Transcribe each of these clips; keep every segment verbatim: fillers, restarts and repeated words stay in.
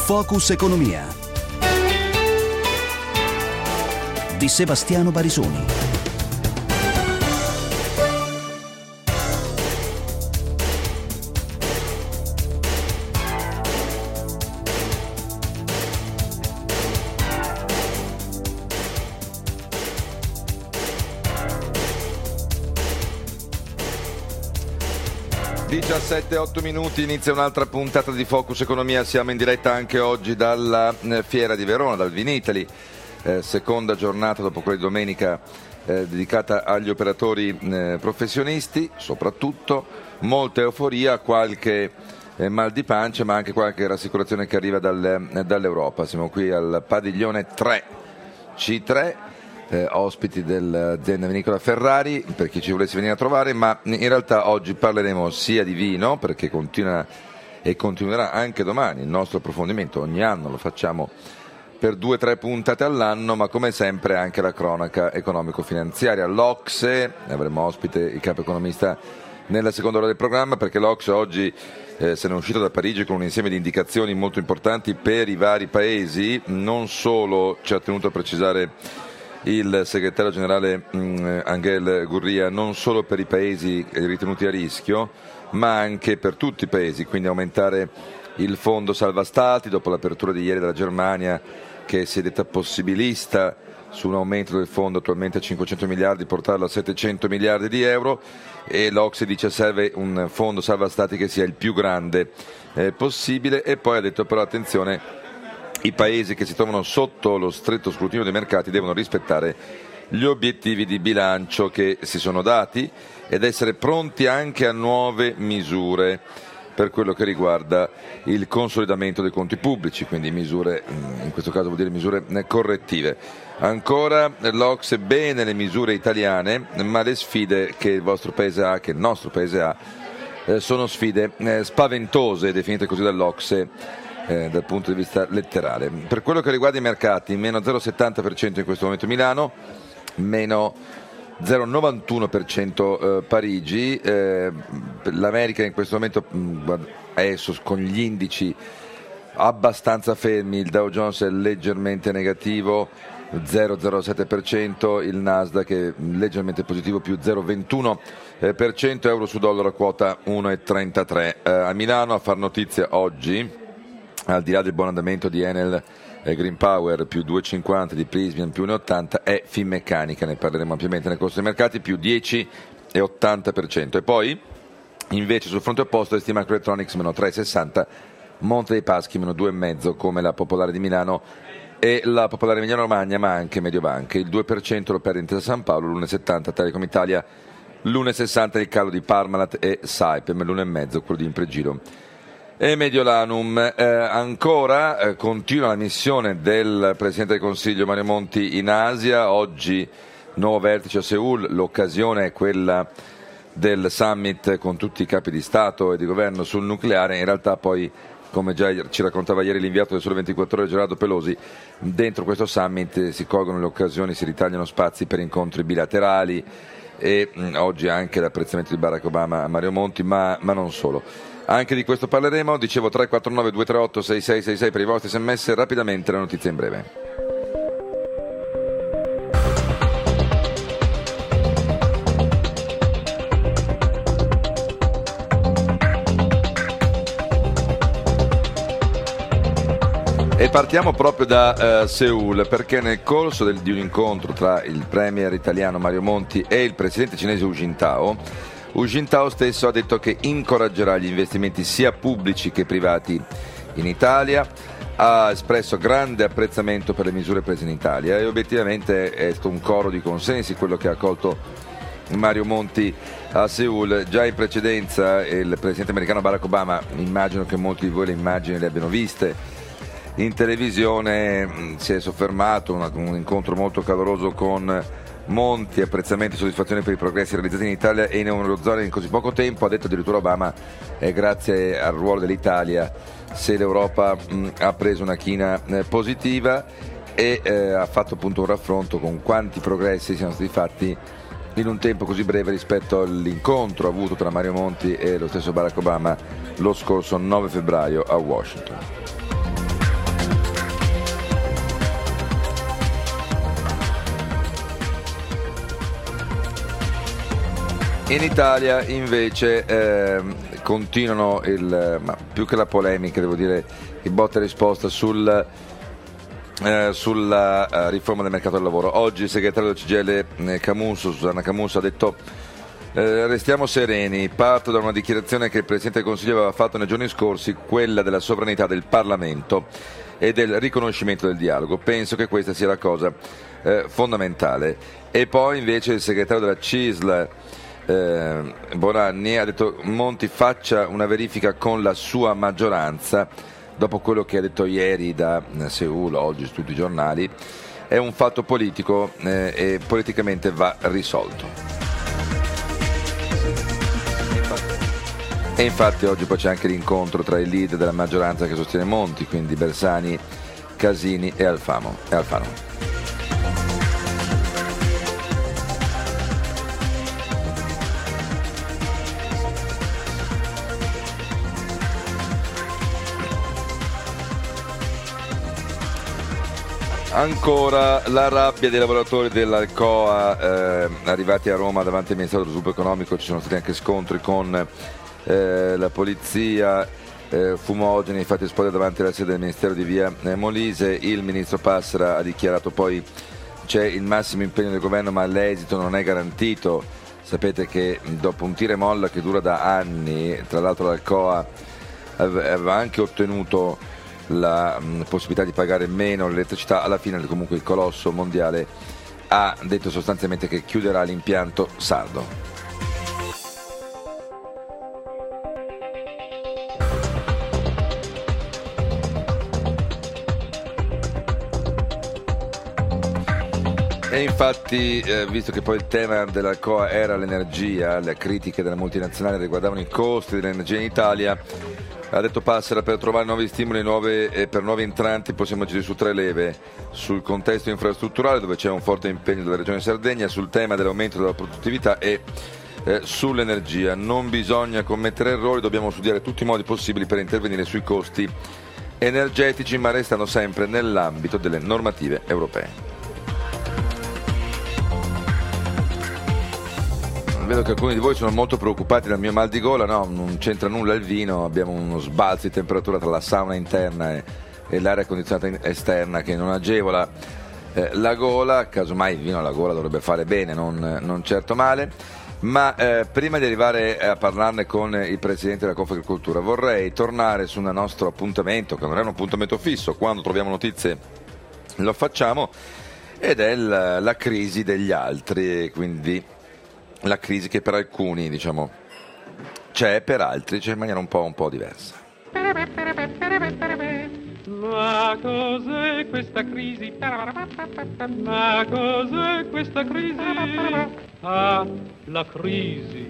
Focus Economia di Sebastiano Barisoni. diciassette e otto minuti, inizia un'altra puntata di Focus Economia. Siamo in diretta anche oggi dalla Fiera di Verona, dal Vinitaly, eh, seconda giornata dopo quella di domenica eh, dedicata agli operatori eh, professionisti, soprattutto molta euforia, qualche eh, mal di pancia, ma anche qualche rassicurazione che arriva dal, eh, dall'Europa. Siamo qui al padiglione tre C tre. Eh, ospiti dell'azienda vinicola Ferrari, per chi ci volesse venire a trovare, ma in realtà oggi parleremo sia di vino, perché continua e continuerà anche domani il nostro approfondimento, ogni anno lo facciamo per due o tre puntate all'anno, ma come sempre anche la cronaca economico-finanziaria. L'Ocse, avremo ospite il capo economista nella seconda ora del programma, perché l'Ocse oggi eh, se ne è uscito da Parigi con un insieme di indicazioni molto importanti per i vari paesi. Non solo ci ha tenuto a precisare il segretario generale mh, Angel Gurria, non solo per i paesi ritenuti a rischio, ma anche per tutti i paesi, quindi aumentare il fondo salva stati dopo l'apertura di ieri della Germania, che si è detta possibilista su un aumento del fondo attualmente a cinquecento miliardi, portarlo a settecento miliardi di euro, e l'Ocse dice serve un fondo salva stati che sia il più grande eh, possibile. E poi ha detto però attenzione, i paesi che si trovano sotto lo stretto scrutinio dei mercati devono rispettare gli obiettivi di bilancio che si sono dati ed essere pronti anche a nuove misure per quello che riguarda il consolidamento dei conti pubblici, quindi misure, in questo caso vuol dire misure correttive. Ancora l'Ocse, bene le misure italiane, ma le sfide che il vostro paese ha, che il nostro paese ha, eh, sono sfide eh, spaventose, definite così dall'Ocse, Eh, dal punto di vista letterale. Per quello che riguarda i mercati, meno zero virgola settanta per cento in questo momento Milano, meno zero virgola novantuno per cento eh, Parigi, eh, l'America in questo momento mh, è con gli indici abbastanza fermi, il Dow Jones è leggermente negativo, zero virgola zero sette per cento, il Nasdaq è leggermente positivo, più zero virgola ventuno per cento, euro su dollaro a quota uno virgola trentatré. Eh, a Milano a far notizia oggi, al di là del buon andamento di Enel eh, Green Power, più due virgola cinquanta, di Prysmian più uno virgola ottanta, è Finmeccanica, ne parleremo ampiamente nel corso dei mercati, più dieci virgola ottanta per cento. E poi invece sul fronte opposto Esti Microelectronics meno tre virgola sessanta, Monte dei Paschi meno due virgola cinque come la Popolare di Milano e la Popolare Emilia Romagna, ma anche Mediobanca. Il due per cento lo perde Intesa San Paolo, l'uno virgola settanta Telecom Italia, l'uno virgola sessanta il calo di Parmalat e Saipem, l'uno virgola cinque quello di Impregilo e Mediolanum. Eh, ancora eh, continua la missione del Presidente del Consiglio Mario Monti in Asia. Oggi nuovo vertice a Seul, l'occasione è quella del summit con tutti i capi di Stato e di governo sul nucleare. In realtà poi, come già ci raccontava ieri l'inviato del Sole ventiquattro Ore Gerardo Pelosi, dentro questo summit si colgono le occasioni, si ritagliano spazi per incontri bilaterali e mh, oggi anche l'apprezzamento di Barack Obama a Mario Monti, ma, ma non solo. Anche di questo parleremo, dicevo tre quattro nove due tre otto sei sei sei sei per i vostri sms. Rapidamente la notizia in breve. E partiamo proprio da uh, Seul, perché nel corso del, di un incontro tra il premier italiano Mario Monti e il presidente cinese Hu Jintao, Hu Jintao stesso ha detto che incoraggerà gli investimenti sia pubblici che privati in Italia, ha espresso grande apprezzamento per le misure prese in Italia e obiettivamente è stato un coro di consensi quello che ha accolto Mario Monti a Seul. Già in precedenza il presidente americano Barack Obama, immagino che molti di voi le immagini le abbiano viste in televisione, si è soffermato, un, un incontro molto caloroso con Monti, apprezzamento e soddisfazione per i progressi realizzati in Italia e in Eurozona in così poco tempo. Ha detto addirittura Obama, è grazie al ruolo dell'Italia se l'Europa mh, ha preso una china eh, positiva, e eh, ha fatto appunto un raffronto con quanti progressi siano stati fatti in un tempo così breve rispetto all'incontro avuto tra Mario Monti e lo stesso Barack Obama lo scorso nove febbraio a Washington. In Italia invece eh, continuano il, ma più che la polemica, devo dire, il botta e risposta sul, eh, sulla uh, riforma del mercato del lavoro. Oggi il segretario del C G I L Camusso, Susanna Camusso, ha detto eh, restiamo sereni, parto da una dichiarazione che il Presidente del Consiglio aveva fatto nei giorni scorsi, quella della sovranità del Parlamento e del riconoscimento del dialogo. Penso che questa sia la cosa eh, fondamentale. E poi invece il segretario della C I S L Eh, Bonanni ha detto Monti faccia una verifica con la sua maggioranza dopo quello che ha detto ieri da Seul, oggi su tutti i giornali. È un fatto politico eh, e politicamente va risolto. E infatti oggi poi c'è anche l'incontro tra i leader della maggioranza che sostiene Monti, quindi Bersani, Casini e Alfano. E Alfano. Ancora la rabbia dei lavoratori dell'Alcoa eh, arrivati a Roma davanti al Ministero dello Sviluppo Economico. Ci sono stati anche scontri con eh, la polizia, eh, fumogeni fatti esplodere davanti alla sede del Ministero di via eh, Molise. Il ministro Passera ha dichiarato poi c'è il massimo impegno del governo ma l'esito non è garantito. Sapete che dopo un tira e molla che dura da anni, tra l'altro l'Alcoa aveva anche ottenuto la mh, possibilità di pagare meno l'elettricità, alla fine comunque il colosso mondiale ha detto sostanzialmente che chiuderà l'impianto sardo. E infatti, eh, visto che poi il tema dell'Alcoa era l'energia, le critiche della multinazionale riguardavano i costi dell'energia in Italia, ha detto Passera, per trovare nuovi stimoli nuove, e per nuovi entranti possiamo agire su tre leve: sul contesto infrastrutturale, dove c'è un forte impegno della Regione Sardegna, sul tema dell'aumento della produttività e eh, sull'energia. Non bisogna commettere errori, dobbiamo studiare tutti i modi possibili per intervenire sui costi energetici, ma restando sempre nell'ambito delle normative europee. Vedo che alcuni di voi sono molto preoccupati dal mio mal di gola. No, non c'entra nulla il vino, abbiamo uno sbalzo di temperatura tra la sauna interna e, e l'aria condizionata esterna che non agevola eh, la gola. Casomai il vino alla gola dovrebbe fare bene, non, non certo male. Ma eh, prima di arrivare a parlarne con il Presidente della Confagricoltura vorrei tornare su un nostro appuntamento, che non è un appuntamento fisso, quando troviamo notizie lo facciamo, ed è la, la crisi degli altri, quindi la crisi che per alcuni, diciamo, c'è, per altri c'è in maniera un po', un po' diversa. Ma cos'è questa crisi? Ma cos'è questa crisi? Ah, la crisi.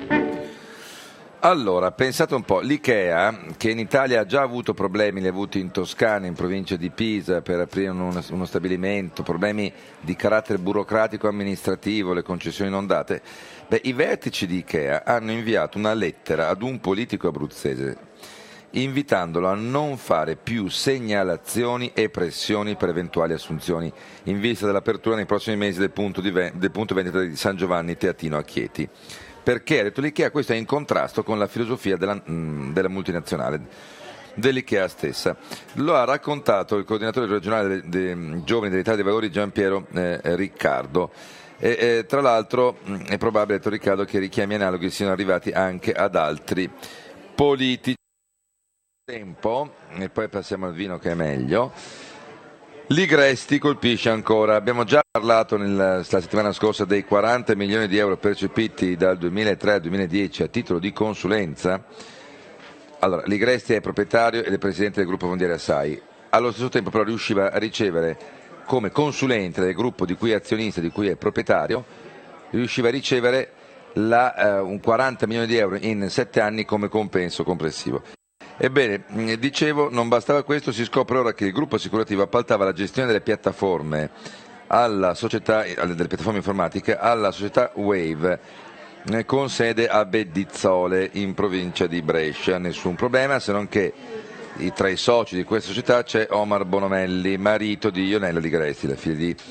Allora, pensate un po', l'Ikea, che in Italia ha già avuto problemi, li ha avuti in Toscana, in provincia di Pisa, per aprire uno, uno stabilimento, problemi di carattere burocratico amministrativo, le concessioni non date. Beh, i vertici di Ikea hanno inviato una lettera ad un politico abruzzese invitandolo a non fare più segnalazioni e pressioni per eventuali assunzioni in vista dell'apertura nei prossimi mesi del punto, di ve- del punto vendita di San Giovanni Teatino a Chieti. Perché, ha detto l'Ikea, questo è in contrasto con la filosofia della, mh, della multinazionale, dell'Ikea stessa. Lo ha raccontato il coordinatore regionale dei, dei giovani dell'Italia dei Valori, Giampiero eh, Riccardo. E, e, tra l'altro mh, è probabile, ha detto Riccardo, che richiami analoghi siano arrivati anche ad altri politici. Tempo, e poi passiamo al vino che è meglio. Ligresti colpisce ancora. Abbiamo già parlato nella la settimana scorsa dei quaranta milioni di euro percepiti dal duemilatré al duemiladieci a titolo di consulenza. Allora, Ligresti è proprietario ed è presidente del gruppo mondiale Assai. Allo stesso tempo però riusciva a ricevere come consulente del gruppo di cui è azionista, di cui è proprietario, riusciva a ricevere la, eh, un quaranta milioni di euro in sette anni come compenso complessivo. Ebbene, dicevo, non bastava questo, si scopre ora che il gruppo assicurativo appaltava la gestione delle piattaforme alla società, delle piattaforme informatiche alla società Wave, con sede a Bedizzole in provincia di Brescia. Nessun problema, se non che tra i soci di questa società c'è Omar Bonomelli, marito di Ionella Ligresti, la figlia di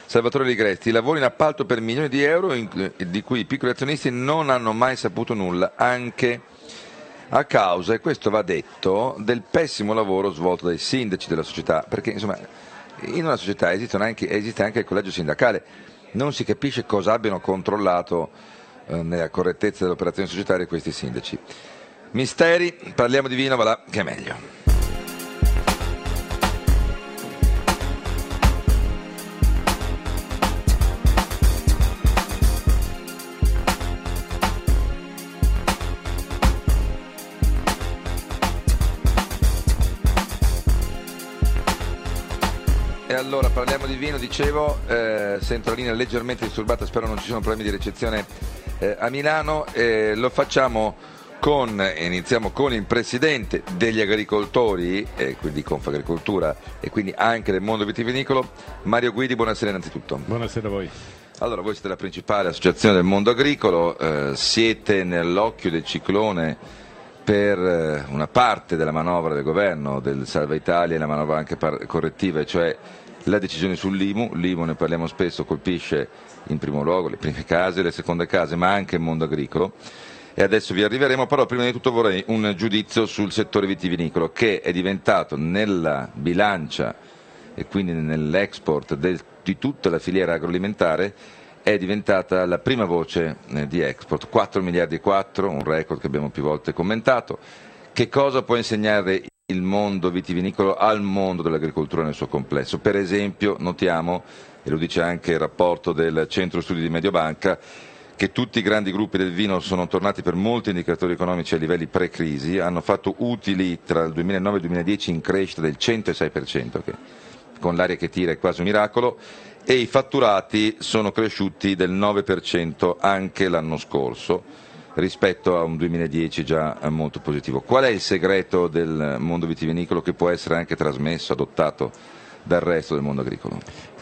Salvatore Ligretti, lavori in appalto per milioni di euro in, di cui i piccoli azionisti non hanno mai saputo nulla, anche a causa, e questo va detto, del pessimo lavoro svolto dai sindaci della società, perché insomma in una società esistono anche, esiste anche il collegio sindacale, non si capisce cosa abbiano controllato eh, nella correttezza delle operazioni societarie questi sindaci. Misteri, parliamo di vino, va là che è meglio. E allora parliamo di vino, dicevo, eh, sento la linea leggermente disturbata, spero non ci siano problemi di ricezione eh, a Milano, eh, lo facciamo con, iniziamo con il presidente degli agricoltori, eh, quindi Confagricoltura e quindi anche del mondo vitivinicolo, Mario Guidi, buonasera innanzitutto. Buonasera a voi. Allora, voi siete la principale associazione del mondo agricolo, eh, siete nell'occhio del ciclone per eh, una parte della manovra del governo, del Salva Italia e la manovra anche par- correttiva, cioè la decisione sull'I M U. L'I M U, ne parliamo spesso, colpisce in primo luogo le prime case, le seconde case, ma anche il mondo agricolo. E adesso vi arriveremo, però prima di tutto vorrei un giudizio sul settore vitivinicolo, che è diventato nella bilancia e quindi nell'export del, di tutta la filiera agroalimentare, è diventata la prima voce eh, di export, quattro miliardi e quattro, un record che abbiamo più volte commentato. Che cosa può insegnare il mondo vitivinicolo al mondo dell'agricoltura nel suo complesso? Per esempio, notiamo, e lo dice anche il rapporto del Centro Studi di Mediobanca, che tutti i grandi gruppi del vino sono tornati per molti indicatori economici a livelli pre-crisi, hanno fatto utili tra il duemilanove e il duemiladieci in crescita del centosei per cento, che con l'aria che tira è quasi un miracolo, e i fatturati sono cresciuti del nove per cento anche l'anno scorso, rispetto a un duemiladieci già molto positivo. Qual è il segreto del mondo vitivinicolo che può essere anche trasmesso, adottato dal resto del mondo agricolo?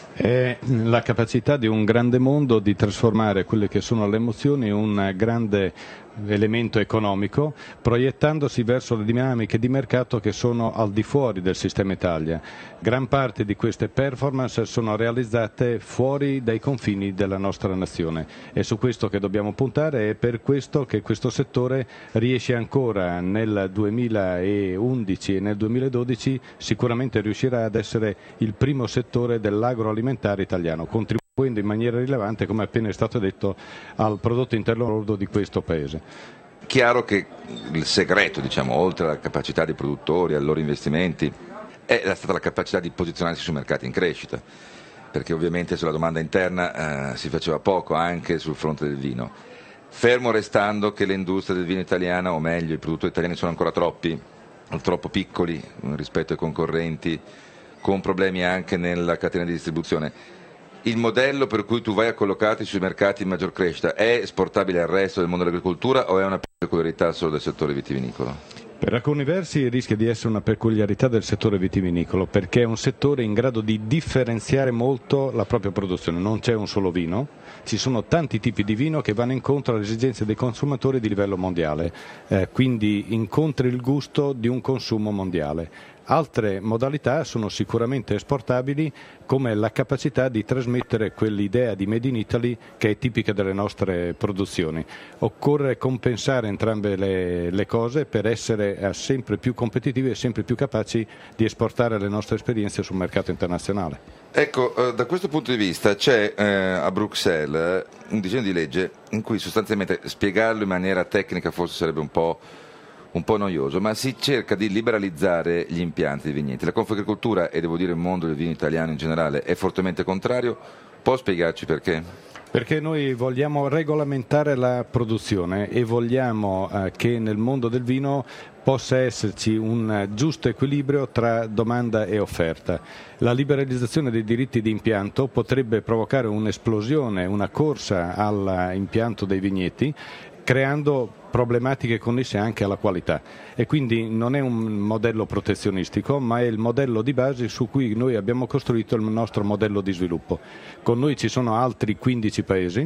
È la capacità di un grande mondo di trasformare quelle che sono le emozioni in un grande elemento economico, proiettandosi verso le dinamiche di mercato che sono al di fuori del sistema Italia. Gran parte di queste performance sono realizzate fuori dai confini della nostra nazione. È su questo che dobbiamo puntare e è per questo che questo settore riesce ancora nel duemilaundici e nel duemiladodici, sicuramente riuscirà ad essere il primo settore dell'agroalimentare italiano, contribuendo in maniera rilevante, come appena è stato detto, al prodotto interno lordo di questo Paese. Chiaro che il segreto, diciamo, oltre alla capacità dei produttori, ai loro investimenti, è stata la capacità di posizionarsi su mercati in crescita, perché ovviamente sulla domanda interna eh, si faceva poco anche sul fronte del vino, fermo restando che le industrie del vino italiana, o meglio i produttori italiani, sono ancora troppi, troppo piccoli rispetto ai concorrenti, con problemi anche nella catena di distribuzione. Il modello per cui tu vai a collocarti sui mercati in maggior crescita è esportabile al resto del mondo dell'agricoltura o è una peculiarità solo del settore vitivinicolo? Per alcuni versi rischia di essere una peculiarità del settore vitivinicolo, perché è un settore in grado di differenziare molto la propria produzione. Non c'è un solo vino, ci sono tanti tipi di vino che vanno incontro alle esigenze dei consumatori di livello mondiale, eh, quindi incontri il gusto di un consumo mondiale. Altre modalità sono sicuramente esportabili, come la capacità di trasmettere quell'idea di Made in Italy che è tipica delle nostre produzioni. Occorre compensare entrambe le, le cose per essere sempre più competitivi e sempre più capaci di esportare le nostre esperienze sul mercato internazionale. Ecco, eh, da questo punto di vista c'è eh, a Bruxelles un disegno di legge in cui sostanzialmente spiegarlo in maniera tecnica forse sarebbe un po' un po' noioso, ma si cerca di liberalizzare gli impianti di vigneti. La Confagricoltura, e devo dire il mondo del vino italiano in generale, è fortemente contrario. Può spiegarci perché? Perché noi vogliamo regolamentare la produzione e vogliamo eh, che nel mondo del vino possa esserci un giusto equilibrio tra domanda e offerta. La liberalizzazione dei diritti di impianto potrebbe provocare un'esplosione, una corsa all'impianto dei vigneti, creando problematiche connesse anche alla qualità, e quindi non è un modello protezionistico, ma è il modello di base su cui noi abbiamo costruito il nostro modello di sviluppo. Con noi ci sono altri quindici paesi,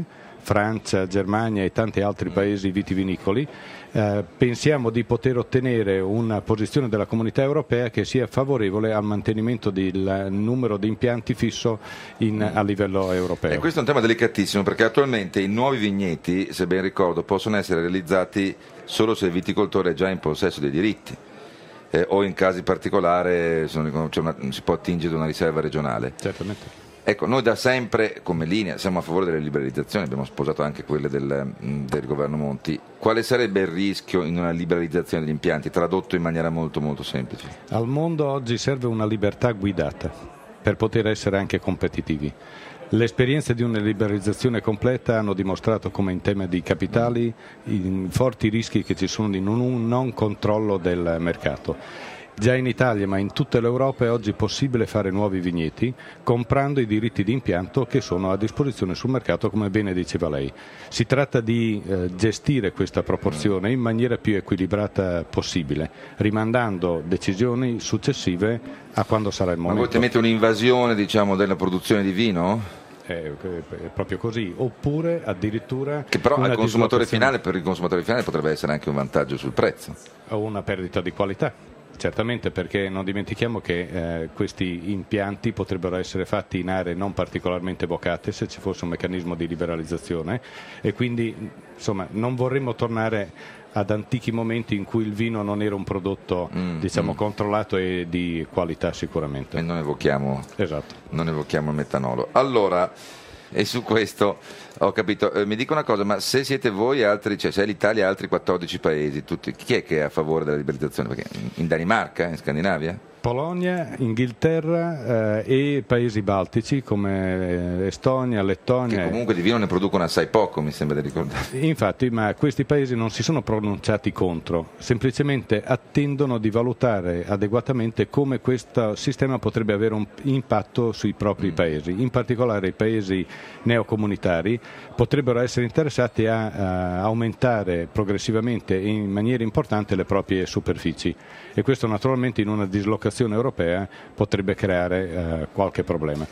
Francia, Germania e tanti altri paesi vitivinicoli. Eh, pensiamo di poter ottenere una posizione della Comunità Europea che sia favorevole al mantenimento del numero di impianti fisso in, a livello europeo. E questo è un tema delicatissimo, perché attualmente i nuovi vigneti, se ben ricordo, possono essere realizzati solo se il viticoltore è già in possesso dei diritti. Eh, o in casi particolari cioè una, si può attingere da una riserva regionale. Certamente. Ecco, noi da sempre come linea siamo a favore delle liberalizzazioni, abbiamo sposato anche quelle del, del governo Monti. Quale sarebbe il rischio in una liberalizzazione degli impianti, tradotto in maniera molto molto semplice? Al mondo oggi serve una libertà guidata per poter essere anche competitivi. Le esperienze di una liberalizzazione completa hanno dimostrato come in tema di capitali i forti rischi che ci sono di non, non controllo del mercato. Già in Italia, ma in tutta l'Europa, è oggi possibile fare nuovi vigneti comprando i diritti di impianto che sono a disposizione sul mercato, come bene diceva lei. Si tratta di eh, gestire questa proporzione in maniera più equilibrata possibile, rimandando decisioni successive a quando sarà il momento. Ma voi temete un'invasione, diciamo, della produzione di vino? È proprio così, oppure addirittura che però al consumatore dislocazione... finale, per il consumatore finale potrebbe essere anche un vantaggio sul prezzo o una perdita di qualità. Certamente, perché non dimentichiamo che eh, questi impianti potrebbero essere fatti in aree non particolarmente vocate se ci fosse un meccanismo di liberalizzazione, e quindi insomma non vorremmo tornare ad antichi momenti in cui il vino non era un prodotto mm, diciamo mm. controllato e di qualità sicuramente. E non evochiamo, esatto. non evochiamo il metanolo. Allora, e su questo ho capito, eh, mi dico una cosa, ma se siete voi e altri, cioè se è l'Italia e altri quattordici paesi, tutti, chi è che è a favore della liberalizzazione? Perché in Danimarca, in Scandinavia? Polonia, Inghilterra eh, e paesi baltici come Estonia, Lettonia. Che comunque di vino ne producono assai poco, mi sembra di ricordare. Infatti, ma questi paesi non si sono pronunciati contro, semplicemente attendono di valutare adeguatamente come questo sistema potrebbe avere un impatto sui propri mm. paesi. In particolare i paesi neocomunitari potrebbero essere interessati a, a aumentare progressivamente e in maniera importante le proprie superfici, e questo naturalmente in una dislocazione europea potrebbe creare eh, qualche problema.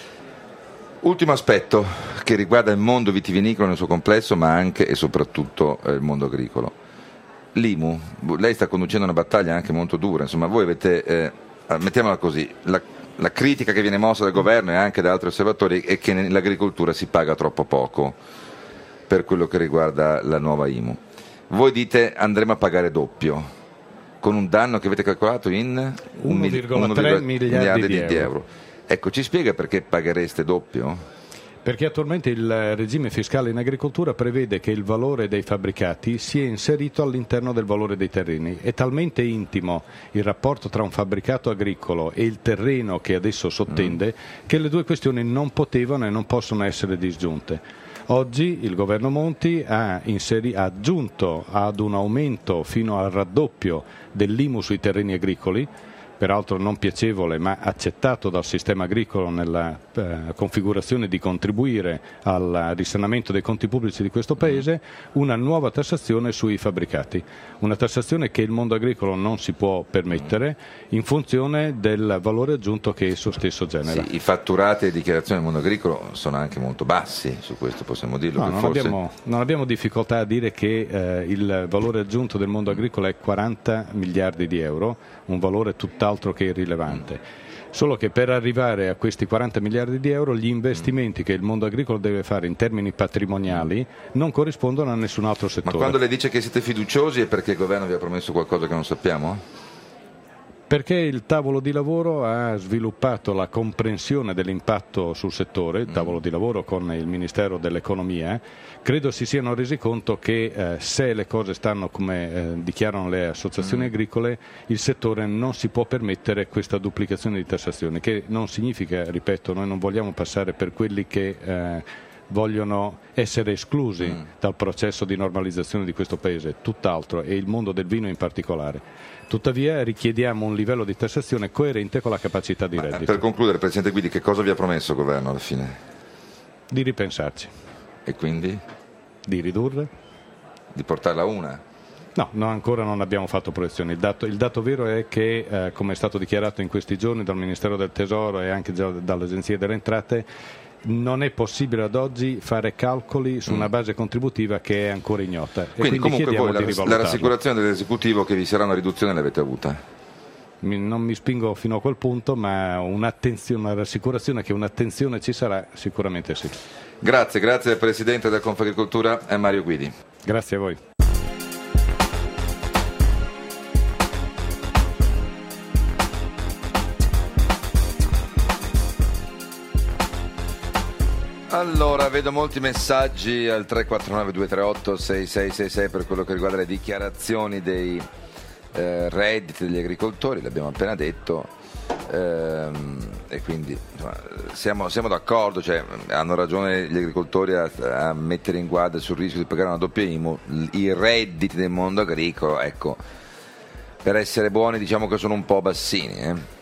Ultimo aspetto che riguarda il mondo vitivinicolo nel suo complesso, ma anche e soprattutto eh, il mondo agricolo. L'I M U, lei sta conducendo una battaglia anche molto dura, insomma voi avete, eh, mettiamola così, la, la critica che viene mossa dal governo e anche da altri osservatori è che nell'agricoltura si paga troppo poco per quello che riguarda la nuova I M U. Voi dite andremo a pagare doppio, con un danno che avete calcolato in uno virgola tre miliardi di euro. euro. Ecco, ci spiega perché paghereste doppio? Perché attualmente il regime fiscale in agricoltura prevede che il valore dei fabbricati sia inserito all'interno del valore dei terreni. È talmente intimo il rapporto tra un fabbricato agricolo e il terreno che adesso sottende mm. che le due questioni non potevano e non possono essere disgiunte. Oggi il governo Monti ha, inseri- ha aggiunto ad un aumento fino al raddoppio dell'I M U sui terreni agricoli, peraltro non piacevole ma accettato dal sistema agricolo nella eh, configurazione di contribuire al risanamento dei conti pubblici di questo Paese, una nuova tassazione sui fabbricati, una tassazione che il mondo agricolo non si può permettere in funzione del valore aggiunto che esso stesso genera. Sì, i fatturati e dichiarazioni del mondo agricolo sono anche molto bassi, su questo possiamo dirlo. No, che non, forse... abbiamo, non abbiamo difficoltà a dire che eh, il valore aggiunto del mondo agricolo è quaranta miliardi di euro, un valore tutt'altro che irrilevante. Solo che per arrivare a questi quaranta miliardi di euro gli investimenti che il mondo agricolo deve fare in termini patrimoniali non corrispondono a nessun altro settore. Ma quando le dice che siete fiduciosi è perché il governo vi ha promesso qualcosa che non sappiamo? Perché il tavolo di lavoro ha sviluppato la comprensione dell'impatto sul settore, il tavolo di lavoro con il Ministero dell'Economia, credo si siano resi conto che eh, se le cose stanno come eh, dichiarano le associazioni agricole, il settore non si può permettere questa duplicazione di tassazione, che non significa, ripeto, noi non vogliamo passare per quelli che eh, vogliono essere esclusi mm. dal processo di normalizzazione di questo Paese, tutt'altro, e il mondo del vino in particolare. Tuttavia richiediamo un livello di tassazione coerente con la capacità di Ma, reddito. Per concludere, Presidente Guidi, che cosa vi ha promesso il governo alla fine? Di ripensarci. E quindi? Di ridurre? Di portarla a una? No, no, ancora non abbiamo fatto proiezioni. Il dato, il dato vero è che, eh, come è stato dichiarato in questi giorni dal Ministero del Tesoro e anche già dalle agenzie delle entrate, non è possibile ad oggi fare calcoli su una base contributiva che è ancora ignota. E quindi, quindi comunque voi di la, la rassicurazione dell'esecutivo che vi sarà una riduzione l'avete avuta? Non mi spingo fino a quel punto, ma un'attenzione, una rassicurazione che un'attenzione ci sarà sicuramente sì. Grazie, grazie al Presidente della Confagricoltura Mario Guidi. Grazie a voi. Allora, vedo molti messaggi al tre quattro nove due tre otto sei sei sei sei per quello che riguarda le dichiarazioni dei eh, redditi degli agricoltori, l'abbiamo appena detto, ehm, e quindi insomma, siamo, siamo d'accordo, cioè, hanno ragione gli agricoltori a, a mettere in guardia sul rischio di pagare una doppia I M U. I redditi del mondo agricolo, ecco, per essere buoni diciamo che sono un po' bassini, eh.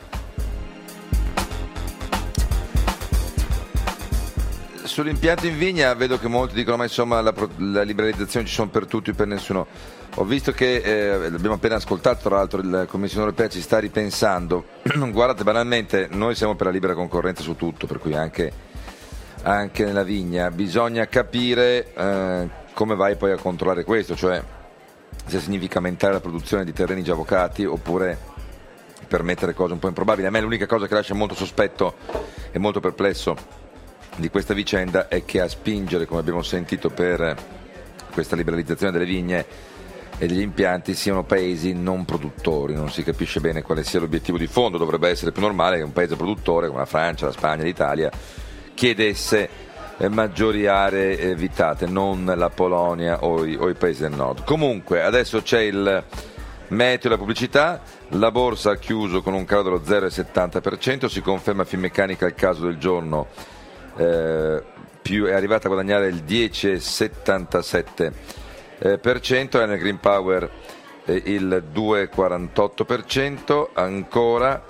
Sull'impianto in vigna vedo che molti dicono ma insomma la, la liberalizzazione ci sono per tutti e per nessuno. Ho visto che, eh, l'abbiamo appena ascoltato tra l'altro, la Commissione Europea ci sta ripensando. Guardate, banalmente noi siamo per la libera concorrenza su tutto, per cui anche, anche nella vigna bisogna capire eh, come vai poi a controllare questo, cioè se significa aumentare la produzione di terreni già avocati oppure permettere cose un po' improbabili. A me l'unica cosa che lascia molto sospetto e molto perplesso di questa vicenda è che a spingere, come abbiamo sentito, per questa liberalizzazione delle vigne e degli impianti siano paesi non produttori. Non si capisce bene quale sia l'obiettivo di fondo. Dovrebbe essere più normale che un paese produttore come la Francia, la Spagna, l'Italia chiedesse eh, maggiori aree eh, vitate, non la Polonia o i, o i paesi del nord. Comunque adesso c'è il meteo e la pubblicità. La borsa ha chiuso con un calo dello zero virgola settanta per cento, si conferma Finmeccanica il caso del giorno, Eh, più è arrivata a guadagnare il dieci virgola settantasette per cento, Enel Green Power eh, il due virgola quarantotto per cento, ancora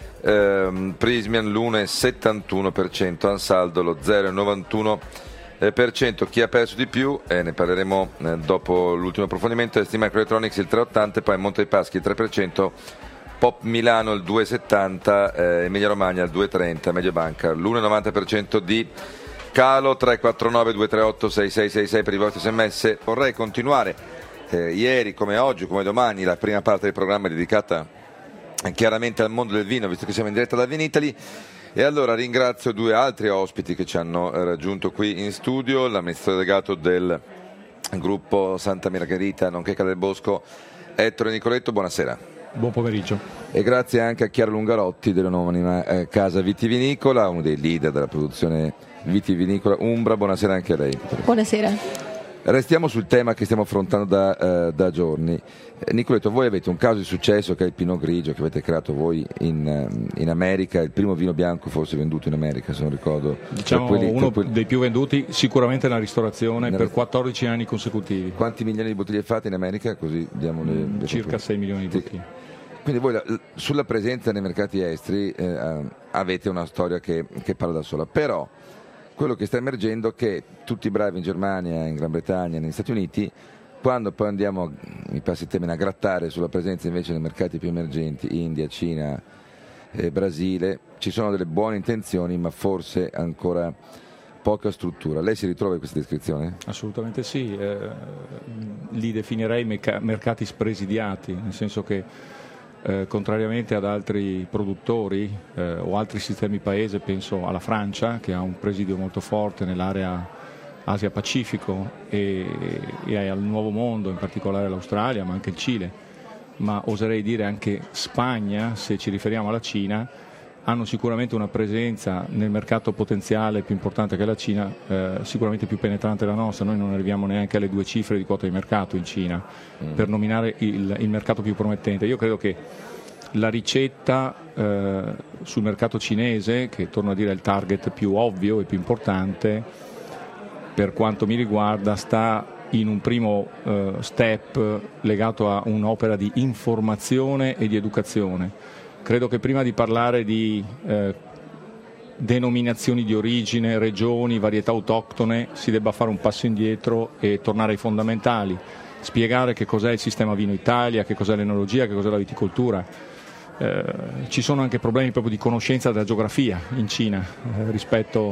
ehm, Prysmian l'uno virgola settantuno per cento, Ansaldo lo zero virgola novantuno per cento. Chi ha perso di più, e eh, ne parleremo eh, dopo l'ultimo approfondimento, è Steam Microelectronics il tre virgola ottanta, poi Monte dei Paschi il tre per cento, Pop Milano il due virgola settanta, eh, Emilia Romagna il due virgola trenta, Mediobanca l'uno virgola novanta per cento di calo. Tre quattro nove due tre otto sei sei sei sei per i vostri sms. Vorrei continuare eh, ieri come oggi come domani la prima parte del programma è dedicata eh, chiaramente al mondo del vino, visto che siamo in diretta da Vinitaly, e allora ringrazio due altri ospiti che ci hanno eh, raggiunto qui in studio, l'amministratore delegato del gruppo Santa Margherita nonché Casa del Bosco Ettore Nicoletto, buonasera. Buon pomeriggio. E grazie anche a Chiara Lungarotti dell'omonima eh, Casa Vitivinicola, uno dei leader della produzione vitivinicola Umbra. Buonasera anche a lei. Buonasera. Restiamo sul tema che stiamo affrontando da, eh, da giorni. Eh, Nicoletto, voi avete un caso di successo che è il Pinot Grigio che avete creato voi in, in America, il primo vino bianco forse venduto in America, se non ricordo. Diciamo quelli, uno quelli... dei più venduti sicuramente nella ristorazione nella... per quattordici anni consecutivi. Quanti milioni di bottiglie fate in America? Così diamo le, le Circa sei milioni di bottiglie. Quindi voi la, sulla presenza nei mercati esteri eh, avete una storia che, che parla da sola, però quello che sta emergendo è che tutti bravi in Germania, in Gran Bretagna, negli Stati Uniti, quando poi andiamo, mi passi il termine, a grattare sulla presenza invece nei mercati più emergenti, India, Cina, eh, Brasile, ci sono delle buone intenzioni ma forse ancora poca struttura. Lei si ritrova in questa descrizione? Assolutamente sì, eh, li definirei meca- mercati spresidiati, nel senso che Eh, contrariamente ad altri produttori eh, o altri sistemi paese, penso alla Francia che ha un presidio molto forte nell'area Asia-Pacifico e, e al Nuovo Mondo, in particolare l'Australia ma anche il Cile, ma oserei dire anche Spagna, se ci riferiamo alla Cina, hanno sicuramente una presenza nel mercato potenziale più importante che la Cina, eh, sicuramente più penetrante della nostra. Noi non arriviamo neanche alle due cifre di quota di mercato in Cina, mm. per nominare il, il mercato più promettente. Io credo che la ricetta eh, sul mercato cinese, che torno a dire è il target più ovvio e più importante, per quanto mi riguarda sta in un primo eh, step legato a un'opera di informazione e di educazione. Credo che prima di parlare di eh, denominazioni di origine, regioni, varietà autoctone, si debba fare un passo indietro e tornare ai fondamentali, spiegare che cos'è il sistema Vino Italia, che cos'è l'enologia, che cos'è la viticoltura. Eh, ci sono anche problemi proprio di conoscenza della geografia in Cina eh, rispetto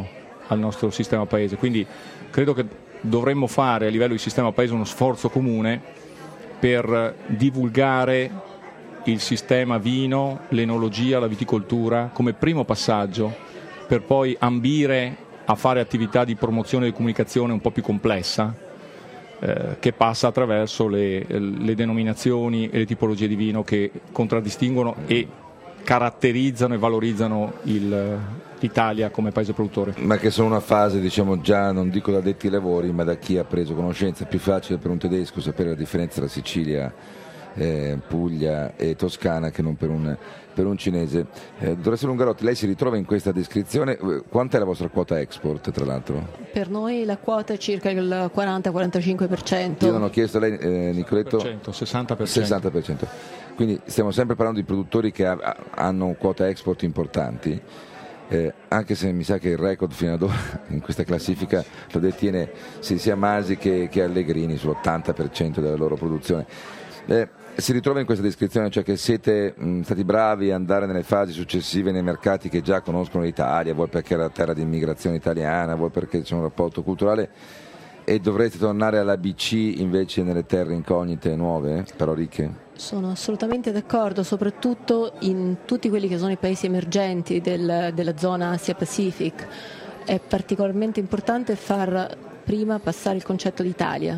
al nostro sistema paese. Quindi credo che dovremmo fare a livello di sistema paese uno sforzo comune per divulgare il sistema vino, l'enologia, la viticoltura come primo passaggio, per poi ambire a fare attività di promozione e di comunicazione un po' più complessa, eh, che passa attraverso le, le denominazioni e le tipologie di vino che contraddistinguono e caratterizzano e valorizzano il, l'Italia come paese produttore. Ma che sono una fase, diciamo, già non dico da addetti ai lavori, ma da chi ha preso conoscenza. È più facile per un tedesco sapere la differenza tra Sicilia, eh, Puglia e Toscana che non per un, per un cinese. Eh, Dottoressa Lungarotti, lei si ritrova in questa descrizione. Quant'è la vostra quota export, tra l'altro? Per noi la quota è circa il quaranta quarantacinque per cento. Io non ho chiesto a lei, eh, Nicoletto, sessanta per cento. sessanta per cento. Quindi stiamo sempre parlando di produttori che ha, hanno quota export importanti, eh, anche se mi sa che il record fino ad ora in questa classifica lo detiene sia Masi che, che Allegrini sull'ottanta per cento della loro produzione. Eh, si ritrova in questa descrizione, cioè che siete mh, stati bravi ad andare nelle fasi successive nei mercati che già conoscono l'Italia, vuoi perché è la terra di immigrazione italiana, vuoi perché c'è un rapporto culturale, e dovreste tornare alla B C invece nelle terre incognite nuove, però ricche? Sono assolutamente d'accordo, soprattutto in tutti quelli che sono i paesi emergenti del, della zona Asia-Pacific. È particolarmente importante far prima passare il concetto d'Italia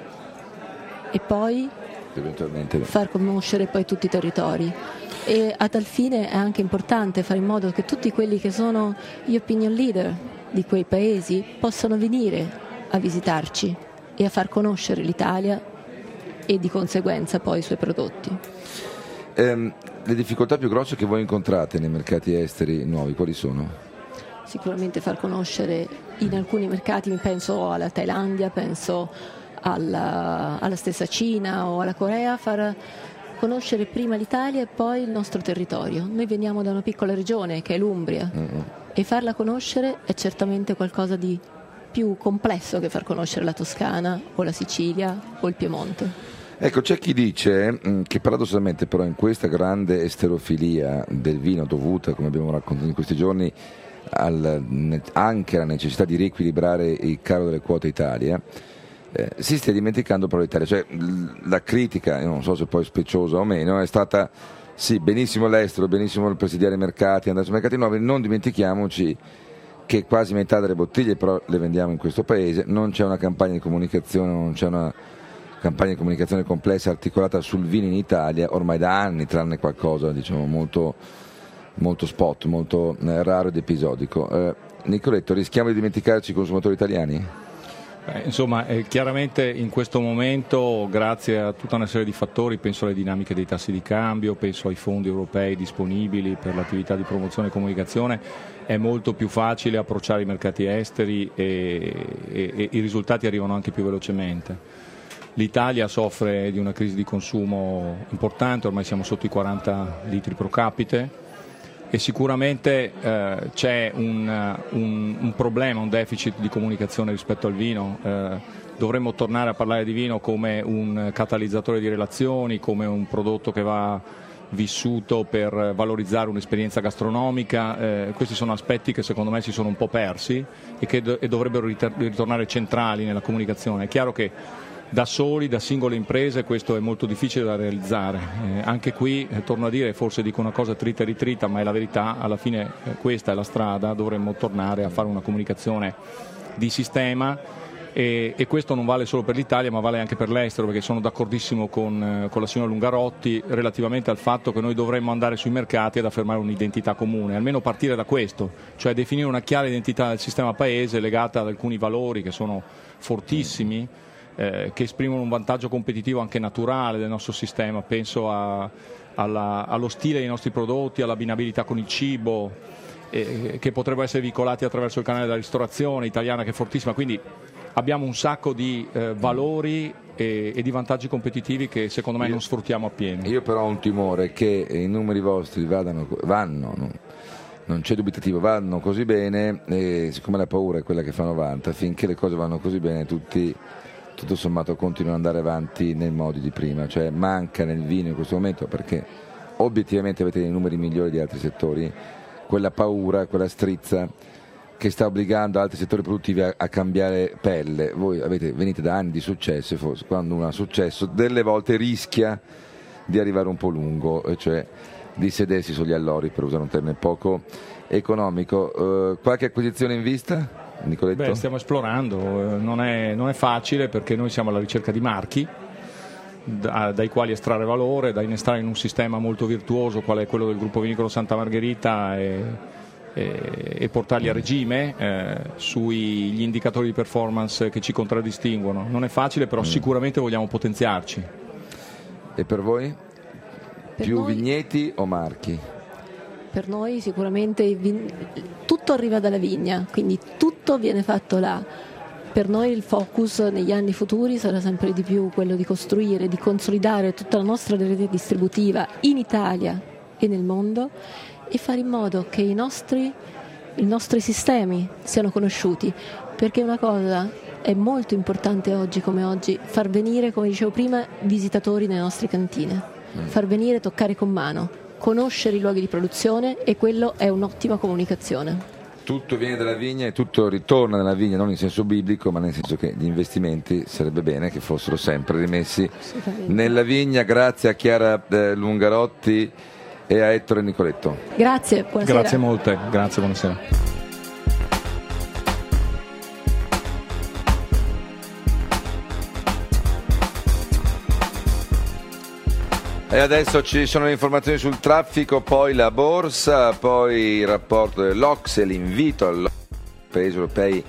e poi eventualmente far conoscere poi tutti i territori, e a tal fine è anche importante fare in modo che tutti quelli che sono gli opinion leader di quei paesi possano venire a visitarci e a far conoscere l'Italia e di conseguenza poi i suoi prodotti. Ehm, le difficoltà più grosse che voi incontrate nei mercati esteri nuovi quali sono? Sicuramente far conoscere in alcuni mercati, penso alla Thailandia, penso alla, alla stessa Cina o alla Corea, far conoscere prima l'Italia e poi il nostro territorio. Noi veniamo da una piccola regione che è l'Umbria, mm-hmm. e farla conoscere è certamente qualcosa di più complesso che far conoscere la Toscana o la Sicilia o il Piemonte. Ecco, c'è chi dice mh, che paradossalmente però in questa grande esterofilia del vino dovuta, come abbiamo raccontato in questi giorni, al, ne, anche alla necessità di riequilibrare il calo delle quote Italia, eh, si stia dimenticando però l'Italia. Cioè l- la critica, io non so se poi speciosa o meno, è stata sì, benissimo l'estero, benissimo il presidiare i mercati, andare sui mercati nuovi, non dimentichiamoci che quasi metà delle bottiglie però le vendiamo in questo paese, non c'è una campagna di comunicazione, non c'è una campagna di comunicazione complessa articolata sul vino in Italia ormai da anni, tranne qualcosa diciamo molto, molto spot, molto eh, raro ed episodico. Eh, Nicoletto, rischiamo di dimenticarci i consumatori italiani? Beh, insomma, eh, chiaramente in questo momento, grazie a tutta una serie di fattori, penso alle dinamiche dei tassi di cambio, penso ai fondi europei disponibili per l'attività di promozione e comunicazione, è molto più facile approcciare i mercati esteri e, e, e i risultati arrivano anche più velocemente. L'Italia soffre di una crisi di consumo importante, ormai siamo sotto i quaranta litri pro capite e sicuramente eh, c'è un, un, un problema, un deficit di comunicazione rispetto al vino. Eh, dovremmo tornare a parlare di vino come un catalizzatore di relazioni, come un prodotto che va vissuto per valorizzare un'esperienza gastronomica. Eh, questi sono aspetti che secondo me si sono un po' persi e che do- e dovrebbero ritor- ritornare centrali nella comunicazione. È chiaro che da soli, da singole imprese, questo è molto difficile da realizzare. Eh, anche qui, eh, torno a dire, forse dico una cosa trita e ritrita, ma è la verità, alla fine eh, questa è la strada, dovremmo tornare a fare una comunicazione di sistema e, e questo non vale solo per l'Italia ma vale anche per l'estero, perché sono d'accordissimo con, eh, con la signora Lungarotti relativamente al fatto che noi dovremmo andare sui mercati ad affermare un'identità comune, almeno partire da questo, cioè definire una chiara identità del sistema paese legata ad alcuni valori che sono fortissimi, Eh, che esprimono un vantaggio competitivo anche naturale del nostro sistema. Penso a, alla, allo stile dei nostri prodotti, all'abbinabilità con il cibo, eh, che potrebbero essere veicolati attraverso il canale della ristorazione italiana che è fortissima, quindi abbiamo un sacco di eh, valori e, e di vantaggi competitivi che secondo me io, non sfruttiamo appieno. Io però ho un timore che i numeri vostri vadano, vanno, no? Non c'è dubitativo, vanno così bene e siccome la paura è quella che fa novanta, finché le cose vanno così bene tutti tutto sommato continuano ad andare avanti nei modi di prima, cioè manca nel vino in questo momento, perché obiettivamente avete dei numeri migliori di altri settori, quella paura, quella strizza che sta obbligando altri settori produttivi a, a cambiare pelle. Voi avete, venite da anni di successo, e forse quando uno ha successo delle volte rischia di arrivare un po' lungo, cioè di sedersi sugli allori, per usare un termine poco economico. Uh, qualche acquisizione in vista, Nicoletto? Beh, stiamo esplorando, non è, non è facile perché noi siamo alla ricerca di marchi da, dai quali estrarre valore, da innestrare in un sistema molto virtuoso qual è quello del gruppo vinicolo Santa Margherita e, e, e portarli a regime eh, sugli indicatori di performance che ci contraddistinguono. Non è facile, però mm. sicuramente vogliamo potenziarci. E per voi? Per Più noi... vigneti o marchi? Per noi sicuramente vin... tutto arriva dalla vigna, quindi tutto viene fatto là. Per noi il focus negli anni futuri sarà sempre di più quello di costruire, di consolidare tutta la nostra rete distributiva in Italia e nel mondo e fare in modo che i nostri, i nostri sistemi siano conosciuti, perché una cosa è molto importante oggi come oggi, far venire, come dicevo prima, visitatori nelle nostre cantine, far venire, toccare con mano, conoscere i luoghi di produzione, e quello è un'ottima comunicazione. Tutto viene dalla vigna e tutto ritorna nella vigna, non in senso biblico, ma nel senso che gli investimenti sarebbe bene che fossero sempre rimessi nella vigna. Grazie a Chiara eh, Lungarotti e a Ettore Nicoletto. Grazie, buonasera. Grazie molte, grazie, buonasera. E adesso ci sono le informazioni sul traffico, poi la borsa, poi il rapporto dell'Ocse, l'invito ai paesi europei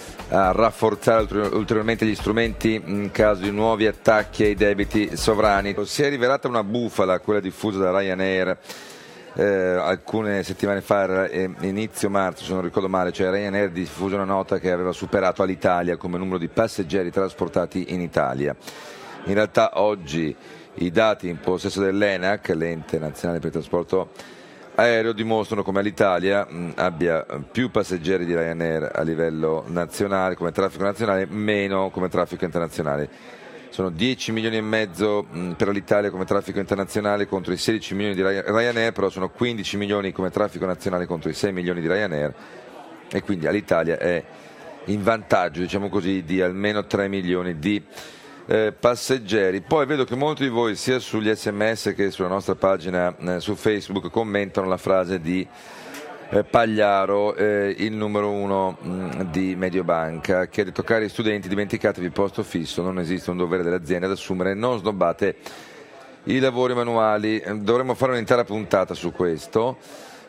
a rafforzare ulteriormente gli strumenti in caso di nuovi attacchi ai debiti sovrani. Si è rivelata una bufala, quella diffusa da Ryanair eh, alcune settimane fa, eh, inizio marzo se non ricordo male, cioè Ryanair diffuse una nota che aveva superato all'Italia come numero di passeggeri trasportati in Italia. In realtà oggi i dati in possesso dell'ENAC, l'ente nazionale per il trasporto aereo, dimostrano come l'Italia mh, abbia più passeggeri di Ryanair a livello nazionale, come traffico nazionale, meno come traffico internazionale. Sono dieci milioni e mezzo mh, per l'Italia come traffico internazionale contro i sedici milioni di Ryanair, però sono quindici milioni come traffico nazionale contro i sei milioni di Ryanair, e quindi all'Italia è in vantaggio, diciamo così, di almeno tre milioni di Eh, passeggeri. Poi vedo che molti di voi, sia sugli sms che sulla nostra pagina eh, su Facebook, commentano la frase di eh, Pagliaro, eh, il numero uno mh, di Mediobanca, che ha detto: cari studenti, dimenticatevi il posto fisso, non esiste un dovere dell'azienda ad assumere, non snobbate i lavori manuali. Dovremmo fare un'intera puntata su questo.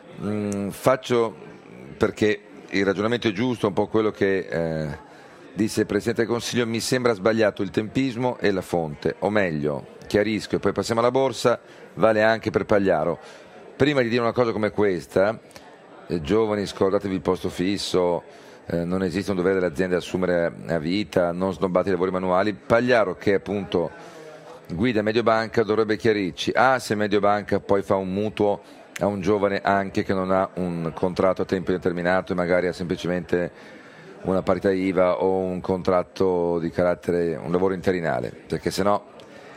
Mh, faccio perché il ragionamento è giusto, un po' quello che eh, disse il Presidente del Consiglio: mi sembra sbagliato il tempismo e la fonte, o meglio, chiarisco e poi passiamo alla borsa, vale anche per Pagliaro. Prima di dire una cosa come questa, eh, giovani, scordatevi il posto fisso, eh, non esiste un dovere dell'azienda di assumere a vita, non snobbate i lavori manuali, Pagliaro, che appunto guida Mediobanca, dovrebbe chiarirci: ah, se Mediobanca poi fa un mutuo a un giovane anche che non ha un contratto a tempo indeterminato e magari ha semplicemente una partita I V A o un contratto di carattere, un lavoro interinale, perché se no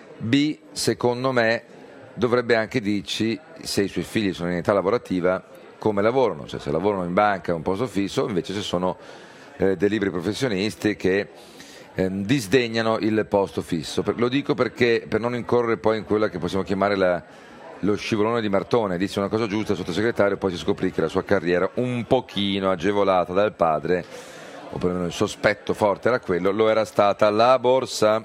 B, secondo me, dovrebbe anche dirci se i suoi figli sono in età lavorativa come lavorano, cioè se lavorano in banca, un posto fisso, invece se sono eh, dei liberi professionisti che eh, disdegnano il posto fisso. Lo dico perché per non incorrere poi in quella che possiamo chiamare la, lo scivolone di Martone. Disse una cosa giusta al sottosegretario, poi si scoprì che la sua carriera, un pochino agevolata dal padre, o perlomeno il sospetto forte era quello, lo era stata. La borsa.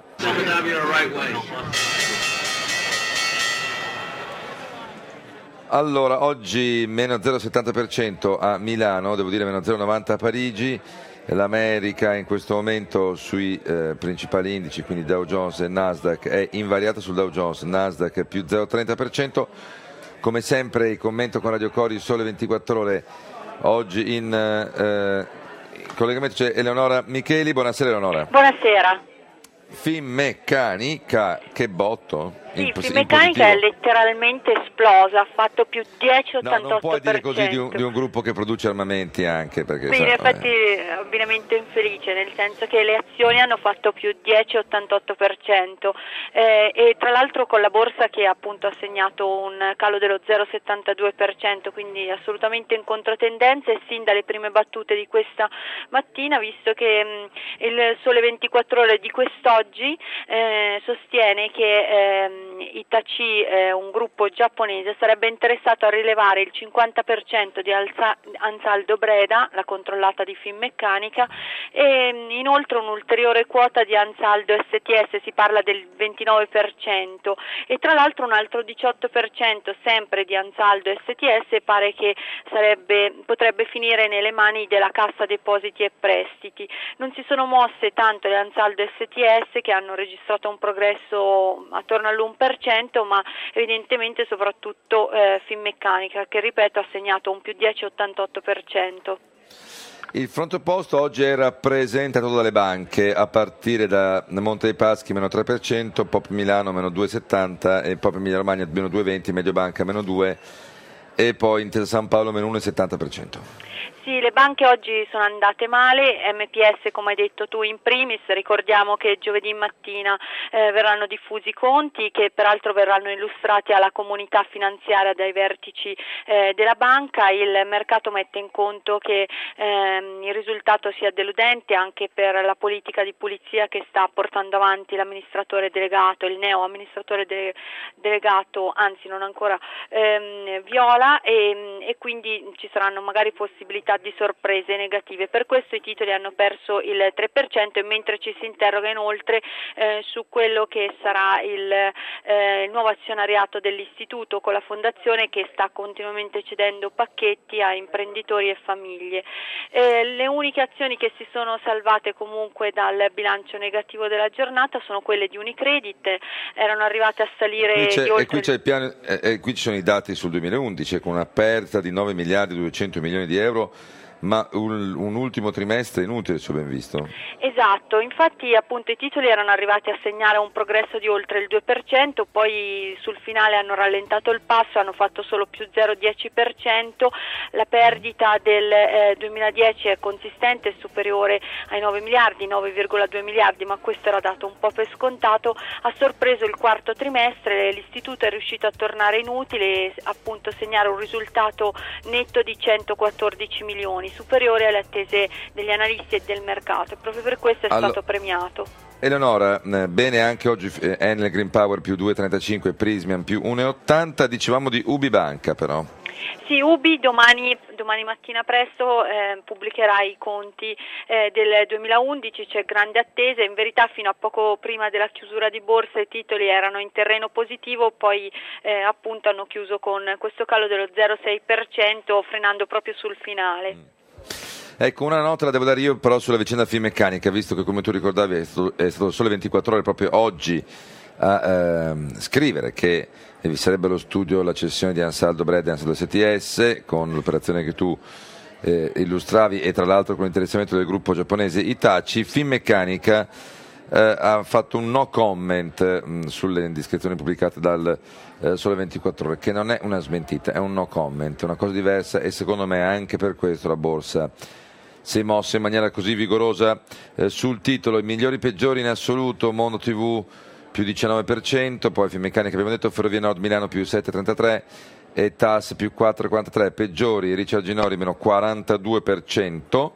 Allora, oggi meno zero virgola settanta per cento a Milano, devo dire meno zero virgola novanta a Parigi. L'America in questo momento sui eh, principali indici, quindi Dow Jones e Nasdaq, è invariata sul Dow Jones, Nasdaq più zero virgola trenta per cento. Come sempre il commento con Radio Cori, Sole ventiquattro Ore, oggi in eh, collegamento c'è Eleonora Micheli. Buonasera Eleonora. Buonasera. Finmeccanica, che botto. in, Sì, in Finmeccanica è letteralmente esplosa, ha fatto più dieci virgola No, non ottantotto per cento. puoi dire così di un, di un gruppo che produce armamenti anche, perché Sì, sa, in effetti eh. è ovviamente infelice, nel senso che le azioni hanno fatto più dieci virgola ottantotto per cento eh, e tra l'altro con la borsa che appunto ha segnato un calo dello zero virgola settantadue per cento, quindi assolutamente in controtendenza e sin dalle prime battute di questa mattina, visto che mh, il Sole ventiquattro Ore di quest'oggi eh, sostiene che ehm, Hitachi, eh, un gruppo giapponese, sarebbe interessato a rilevare il cinquanta per cento di Alza- Ansaldo Breda, la controllata di Finmeccanica, e mh, inoltre un'ulteriore quota di Ansaldo S T S, si parla del ventinove per cento, e tra l'altro un altro diciotto per cento sempre di Ansaldo S T S pare che sarebbe, potrebbe finire nelle mani della Cassa Depositi e Prestiti. Non si sono mosse tanto le Ansaldo S T S, che hanno registrato un progresso attorno all'uno per cento, ma evidentemente soprattutto eh, Finmeccanica, che ripeto ha segnato un più dieci virgola ottantotto per cento. Il fronte opposto oggi è rappresentato dalle banche, a partire da Monte dei Paschi meno tre per cento, Pop Milano meno due virgola settanta e Pop Emilia Romagna meno due virgola venti, Mediobanca meno due e poi Intesa San Paolo meno uno virgola settanta per cento. Sì, le banche oggi sono andate male, M P S come hai detto tu in primis, ricordiamo che giovedì mattina eh, verranno diffusi i conti che peraltro verranno illustrati alla comunità finanziaria dai vertici eh, della banca. Il mercato mette in conto che ehm, il risultato sia deludente anche per la politica di pulizia che sta portando avanti l'amministratore delegato, il neo amministratore de- delegato, anzi non ancora ehm, Viola, e, e quindi ci saranno magari possibilità di sorprese negative. Per questo i titoli hanno perso il tre per cento, e mentre ci si interroga inoltre eh, su quello che sarà il, eh, il nuovo azionariato dell'istituto con la fondazione che sta continuamente cedendo pacchetti a imprenditori e famiglie. Eh, le uniche azioni che si sono salvate comunque dal bilancio negativo della giornata sono quelle di Unicredit, erano arrivate a salire Qui c'è, di oltre... e qui, c'è il piano, e, e qui ci sono i dati sul duemilaundici con una perdita di nove miliardi duecento milioni di euro, ma un, un ultimo trimestre inutile, se ho ben visto. Esatto, infatti appunto i titoli erano arrivati a segnare un progresso di oltre il due per cento, poi sul finale hanno rallentato il passo, hanno fatto solo più zero virgola dieci per cento, la perdita del eh, duemiladieci è consistente, è superiore ai nove miliardi, nove virgola due miliardi, ma questo era dato un po' per scontato. Ha sorpreso il quarto trimestre, l'istituto è riuscito a tornare in utile e appunto segnare un risultato netto di centoquattordici milioni, superiore alle attese degli analisti e del mercato, e proprio per questo è Allo... stato premiato. Eleonora, eh, bene anche oggi eh, Enel Green Power più due virgola trentacinque, Prismian più uno virgola ottanta, dicevamo di Ubibanca però. Sì, Ubi domani, domani mattina presto eh, pubblicherà i conti eh, del duemilaundici, c'è grande attesa, in verità fino a poco prima della chiusura di borsa i titoli erano in terreno positivo, poi eh, appunto hanno chiuso con questo calo dello zero virgola sei per cento, frenando proprio sul finale. Mm. Ecco, una nota la devo dare io però sulla vicenda Finmeccanica, visto che come tu ricordavi è stato, è stato Sole ventiquattro Ore proprio oggi a ehm, scrivere che vi sarebbe lo studio, la cessione di Ansaldo Breda e Ansaldo S T S con l'operazione che tu eh, illustravi e tra l'altro con l'interessamento del gruppo giapponese Hitachi. Finmeccanica eh, ha fatto un no comment mh, sulle indiscrezioni pubblicate dal eh, Sole ventiquattro Ore, che non è una smentita, è un no comment, una cosa diversa, e secondo me anche per questo la borsa si è mossa in maniera così vigorosa. Eh, sul titolo i migliori peggiori in assoluto, Mondo tivù più diciannove per cento, poi Finmeccanica abbiamo detto, Ferrovie Nord Milano più sette virgola trentatré e T A S più quattro virgola quarantatré, peggiori Richard Ginori meno quarantadue per cento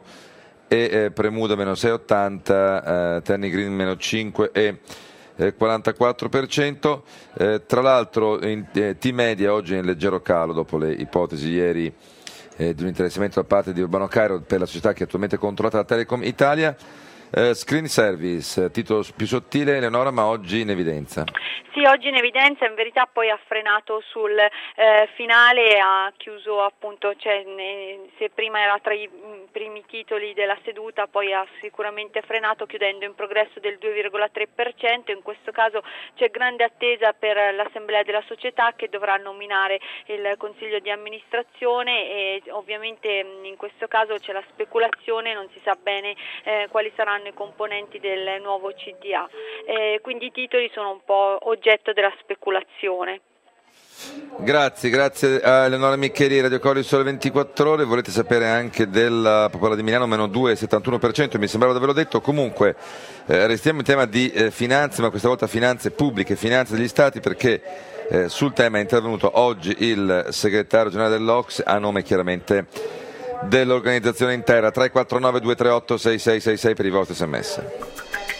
e eh, Premuda meno sei virgola ottanta, eh, Terni Green meno cinque virgola quarantaquattro per cento. Eh, tra l'altro in, eh, T-Media oggi è in leggero calo dopo le ipotesi ieri eh, di un interessamento da parte di Urbano Cairo per la società che è attualmente controllata da Telecom Italia. Eh, Screen Service, titolo più sottile, Eleonora, ma oggi in evidenza. Sì, oggi in evidenza, in verità poi ha frenato sul eh, finale, ha chiuso appunto, cioè, ne, se prima era tra i m, primi titoli della seduta, poi ha sicuramente frenato chiudendo in progresso del due virgola tre per cento, in questo caso c'è grande attesa per l'assemblea della società che dovrà nominare il consiglio di amministrazione e ovviamente in questo caso c'è la speculazione, non si sa bene eh, quali saranno i componenti del nuovo C D A. eh, quindi i titoli sono un po' oggetto della speculazione. Grazie, grazie a Eleonora Micheli, Radio Cori Sole ventiquattro Ore. Volete sapere anche della Popolare di Milano, meno due virgola settantuno per cento, mi sembrava di averlo detto. Comunque eh, restiamo in tema di eh, finanze, ma questa volta finanze pubbliche, finanze degli stati, perché eh, sul tema è intervenuto oggi il segretario generale dell'O C S E, a nome chiaramente dell'organizzazione intera. Tre quattro nove due tre otto sei sei sei sei per i vostri sms.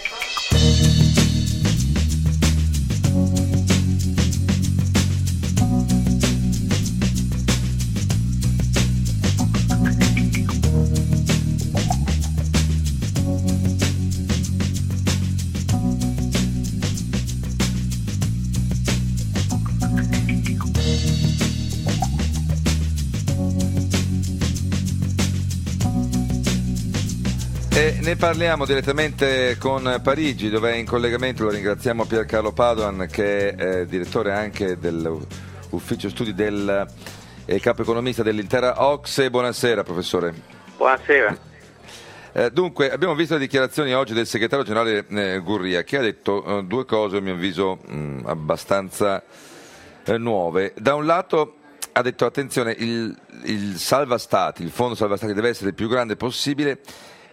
E ne parliamo direttamente con Parigi, dove è in collegamento. Lo ringraziamo Piercarlo Padoan, che è eh, direttore anche dell'ufficio studi del eh, capo economista dell'intera O C S E. Buonasera professore. Buonasera. Eh, dunque, abbiamo visto le dichiarazioni oggi del segretario generale eh, Gurria, che ha detto eh, due cose a mio avviso mh, abbastanza eh, nuove. Da un lato ha detto attenzione, il, il salva stati, il fondo salva stati deve essere il più grande possibile,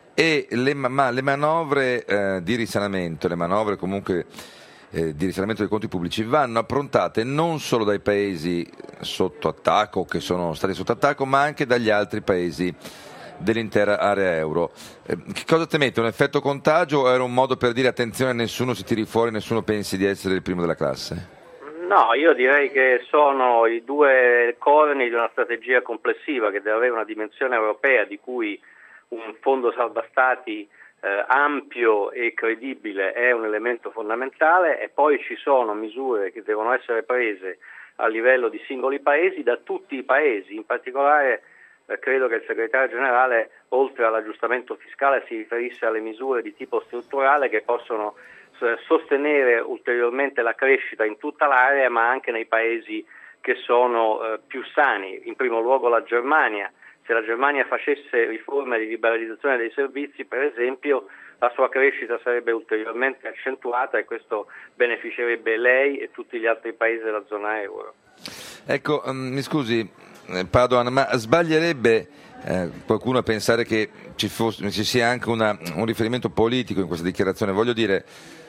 e le, ma, le manovre eh, di risanamento, le manovre comunque eh, di risanamento dei conti pubblici vanno approntate non solo dai paesi sotto attacco, che sono stati sotto attacco, ma anche dagli altri paesi dell'intera area euro. Eh, che cosa temete? Un effetto contagio o era un modo per dire attenzione, nessuno si tiri fuori, nessuno pensi di essere il primo della classe? No, io direi che sono i due corni di una strategia complessiva che deve avere una dimensione europea, di cui un fondo salva stati eh, ampio e credibile è un elemento fondamentale, e poi ci sono misure che devono essere prese a livello di singoli paesi, da tutti i paesi. In particolare eh, credo che il segretario generale, oltre all'aggiustamento fiscale, si riferisse alle misure di tipo strutturale che possono eh, sostenere ulteriormente la crescita in tutta l'area, ma anche nei paesi che sono eh, più sani, in primo luogo la Germania. Se la Germania facesse riforme di liberalizzazione dei servizi, per esempio, la sua crescita sarebbe ulteriormente accentuata, e questo beneficerebbe lei e tutti gli altri paesi della zona euro. Ecco, um, mi scusi Padoan, ma sbaglierebbe eh, qualcuno a pensare che ci, fosse, ci sia anche una, un riferimento politico in questa dichiarazione? Voglio dire,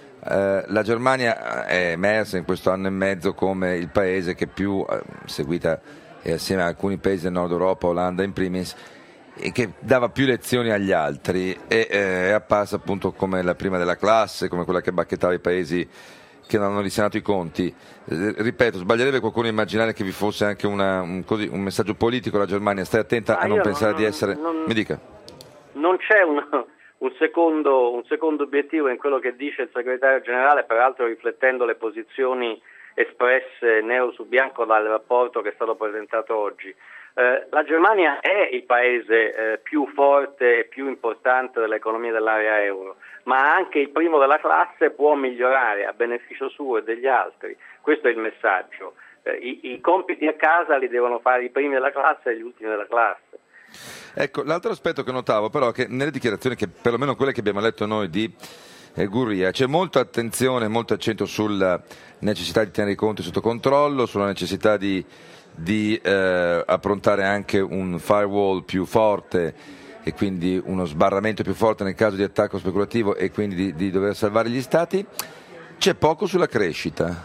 eh, la Germania è emersa in questo anno e mezzo come il paese che più eh, seguita, e assieme a alcuni paesi del nord Europa, Olanda in primis, e che dava più lezioni agli altri, e eh, è apparsa appunto come la prima della classe, come quella che bacchettava i paesi che non hanno risanato i conti. Eh, ripeto, sbaglierebbe qualcuno a immaginare che vi fosse anche una, un, così, un messaggio politico alla Germania? Stai attenta ah, a non pensare non, di essere... Non, Mi dica. Non c'è un, un, secondo, un secondo obiettivo in quello che dice il segretario generale, peraltro riflettendo le posizioni espresse nero su bianco dal rapporto che è stato presentato oggi. Eh, la Germania è il paese eh, più forte e più importante dell'economia dell'area euro, ma anche il primo della classe può migliorare a beneficio suo e degli altri. Questo è il messaggio. Eh, i, I compiti a casa li devono fare i primi della classe e gli ultimi della classe. Ecco, l'altro aspetto che notavo però è che nelle dichiarazioni, che perlomeno quelle che abbiamo letto noi di eh, Gurria, c'è molta attenzione, molto accento sulla necessità di tenere i conti sotto controllo, sulla necessità di, di eh, approntare anche un firewall più forte, e quindi uno sbarramento più forte nel caso di attacco speculativo, e quindi di, di dover salvare gli stati. C'è poco sulla crescita.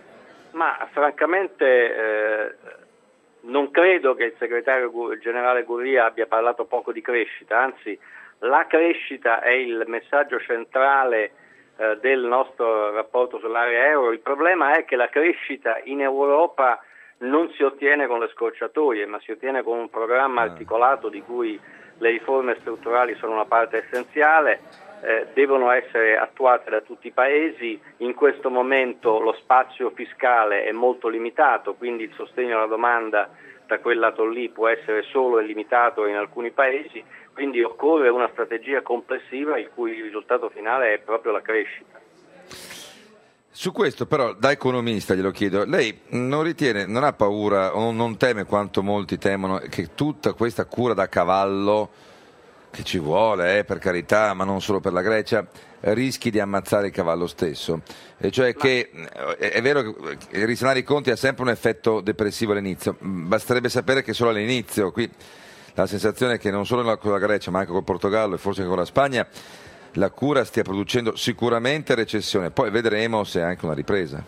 Ma francamente eh, non credo che il segretario generale Gurria abbia parlato poco di crescita, anzi la crescita è il messaggio centrale eh, del nostro rapporto sull'area euro. Il problema è che la crescita in Europa non si ottiene con le scorciatoie, ma si ottiene con un programma articolato di cui le riforme strutturali sono una parte essenziale, eh, devono essere attuate da tutti i paesi. In questo momento lo spazio fiscale è molto limitato, quindi il sostegno alla domanda da quel lato lì può essere solo e limitato in alcuni paesi, quindi occorre una strategia complessiva il cui risultato finale è proprio la crescita. Su questo però, da economista glielo chiedo, lei non ritiene, non ha paura o non teme quanto molti temono che tutta questa cura da cavallo, che ci vuole, eh, per carità, ma non solo per la Grecia, rischi di ammazzare il cavallo stesso. E cioè che è, è vero che risanare i conti ha sempre un effetto depressivo all'inizio, basterebbe sapere che solo all'inizio, qui la sensazione è che non solo con la Grecia ma anche col Portogallo e forse anche con la Spagna la cura stia producendo sicuramente recessione, poi vedremo se è anche una ripresa.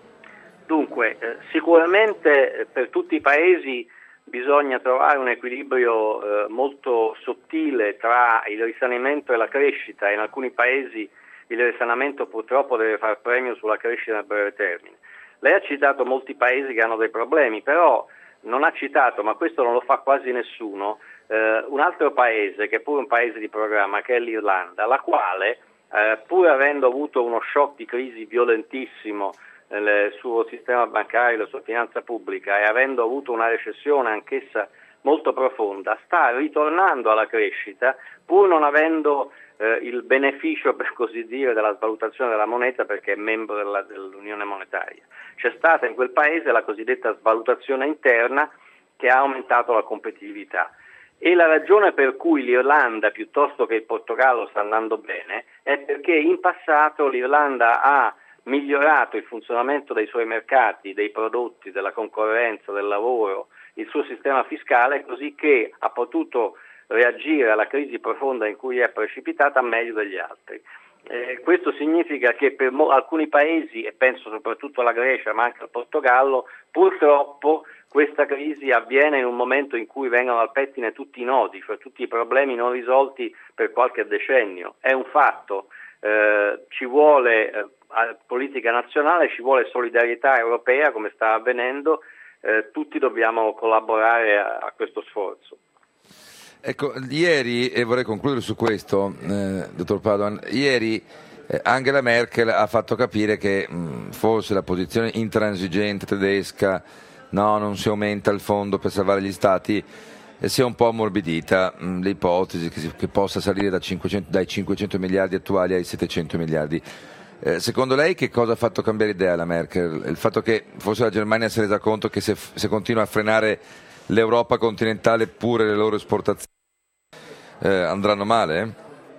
Dunque, eh, sicuramente per tutti i paesi bisogna trovare un equilibrio eh, molto sottile tra il risanamento e la crescita, e in alcuni paesi il risanamento purtroppo deve far premio sulla crescita a breve termine. Lei ha citato molti paesi che hanno dei problemi, però non ha citato, ma questo non lo fa quasi nessuno, eh, un altro paese che è pure un paese di programma, che è l'Irlanda, la quale eh, pur avendo avuto uno shock di crisi violentissimo nel suo sistema bancario, la sua finanza pubblica, e avendo avuto una recessione anch'essa molto profonda, sta ritornando alla crescita pur non avendo eh, il beneficio, per così dire, della svalutazione della moneta, perché è membro della, dell'Unione Monetaria. C'è stata in quel paese la cosiddetta svalutazione interna che ha aumentato la competitività. E la ragione per cui l'Irlanda, piuttosto che il Portogallo, sta andando bene è perché in passato l'Irlanda ha migliorato il funzionamento dei suoi mercati, dei prodotti, della concorrenza, del lavoro, il suo sistema fiscale, così che ha potuto reagire alla crisi profonda in cui è precipitata meglio degli altri. Eh, questo significa che per mo- alcuni paesi, e penso soprattutto alla Grecia ma anche al Portogallo, purtroppo questa crisi avviene in un momento in cui vengono al pettine tutti i nodi, cioè tutti i problemi non risolti per qualche decennio. È un fatto, eh, ci vuole eh, politica nazionale, ci vuole solidarietà europea come sta avvenendo, eh, tutti dobbiamo collaborare a, a questo sforzo. Ecco, ieri, e vorrei concludere su questo, eh, dottor Padoan, ieri eh, Angela Merkel ha fatto capire che mh, forse la posizione intransigente tedesca, no, non si aumenta il fondo per salvare gli stati, eh, sia un po' ammorbidita, mh, l'ipotesi che, si, che possa salire da cinquecento, dai cinquecento miliardi attuali ai settecento miliardi. Eh, secondo lei che cosa ha fatto cambiare idea la Merkel? Il fatto che forse la Germania si è resa conto che se, se continua a frenare l'Europa continentale, pure le loro esportazioni eh, andranno male?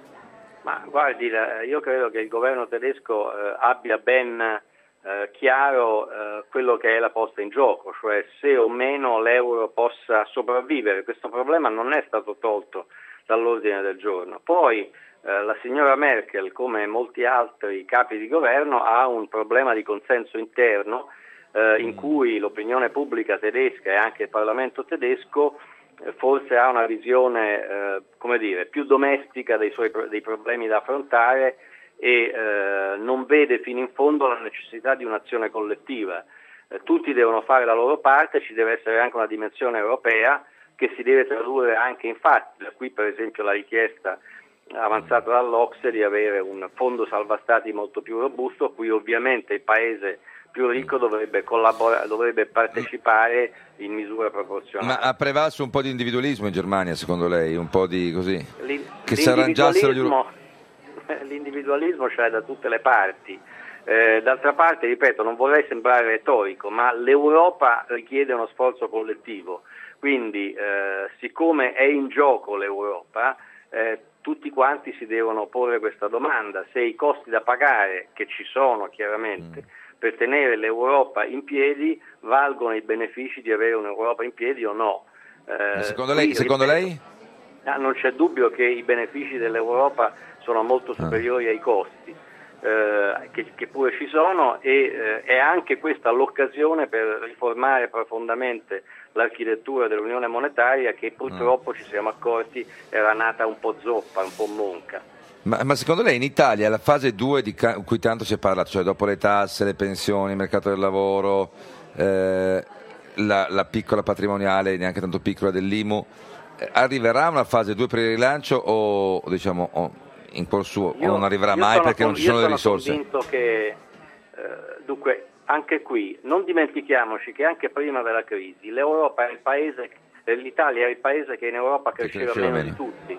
Ma guardi, io credo che il governo tedesco eh, abbia ben eh, chiaro eh, quello che è la posta in gioco, cioè se o meno l'euro possa sopravvivere. Questo problema non è stato tolto dall'ordine del giorno. Poi eh, la signora Merkel, come molti altri capi di governo, ha un problema di consenso interno eh, in cui l'opinione pubblica tedesca e anche il Parlamento tedesco eh, forse ha una visione eh, come dire, più domestica dei suoi dei problemi da affrontare e eh, non vede fino in fondo la necessità di un'azione collettiva. Eh, tutti devono fare la loro parte, ci deve essere anche una dimensione europea che si deve tradurre anche in fatti. Da qui per esempio la richiesta avanzata dall'Ocse di avere un fondo salva stati molto più robusto, a cui ovviamente il paese più ricco dovrebbe collaborare, dovrebbe partecipare in misura proporzionale. Ma ha prevalso un po' di individualismo in Germania, secondo lei? Un po' di così? L'in- che si arrangiassero gli L'individualismo c'è da tutte le parti. Eh, d'altra parte, ripeto, non vorrei sembrare retorico, ma l'Europa richiede uno sforzo collettivo. Quindi, eh, siccome è in gioco l'Europa, eh, tutti quanti si devono porre questa domanda: se i costi da pagare, che ci sono chiaramente, mm. per tenere l'Europa in piedi, valgono i benefici di avere un'Europa in piedi o no. Eh, secondo lei? Qui, secondo ripeto, lei? Ah, non c'è dubbio che i benefici dell'Europa sono molto superiori ah. ai costi, eh, che, che pure ci sono, e eh, è anche questa l'occasione per riformare profondamente l'architettura dell'Unione Monetaria, che purtroppo ah. ci siamo accorti era nata un po' zoppa, un po' monca. Ma, ma secondo lei in Italia la fase due di ca- cui tanto si è parlato, cioè dopo le tasse, le pensioni, il mercato del lavoro, eh, la, la piccola patrimoniale, neanche tanto piccola dell'I M U, eh, arriverà una fase due per il rilancio o diciamo o in corso io, o non arriverà mai perché non ci sono le risorse? Io sono convinto che eh, dunque anche qui non dimentichiamoci che anche prima della crisi l'Europa è il paese, l'Italia è il paese che in Europa cresceva, cresceva meno, meno di tutti.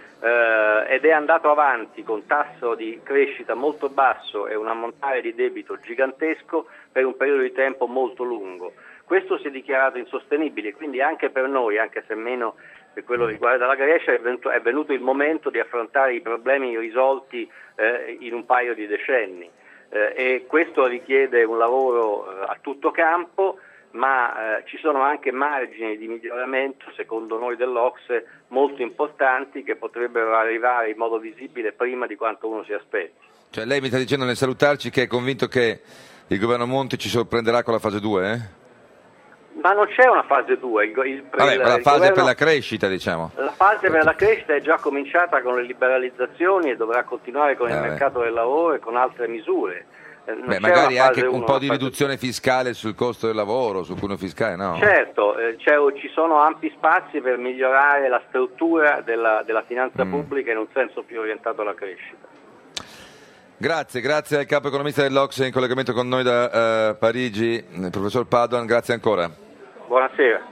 Uh, ed è andato avanti con tasso di crescita molto basso e un ammontare di debito gigantesco per un periodo di tempo molto lungo. Questo si è dichiarato insostenibile, quindi anche per noi, anche se meno per quello che riguarda la Grecia, è venuto, è venuto il momento di affrontare i problemi irrisolti eh, in un paio di decenni eh, e questo richiede un lavoro eh, a tutto campo, ma eh, ci sono anche margini di miglioramento, secondo noi dell'Ocse, molto importanti che potrebbero arrivare in modo visibile prima di quanto uno si aspetti. Cioè lei mi sta dicendo nel salutarci che è convinto che il governo Monti ci sorprenderà con la fase due? Eh? Ma non c'è una fase due. Il, il, Vabbè, il, la il fase governo, per la crescita, diciamo. La fase per la crescita è già cominciata con le liberalizzazioni e dovrà continuare con il eh, mercato del lavoro e con altre misure. Non Beh, magari anche uno, un po' di riduzione fiscale sul costo del lavoro, sul cuneo fiscale, no? Certo, eh, ci sono ampi spazi per migliorare la struttura della, della finanza mm. pubblica in un senso più orientato alla crescita. Grazie, grazie al capo economista dell'Ocse in collegamento con noi da uh, Parigi, il professor Padoan, grazie ancora. Buonasera.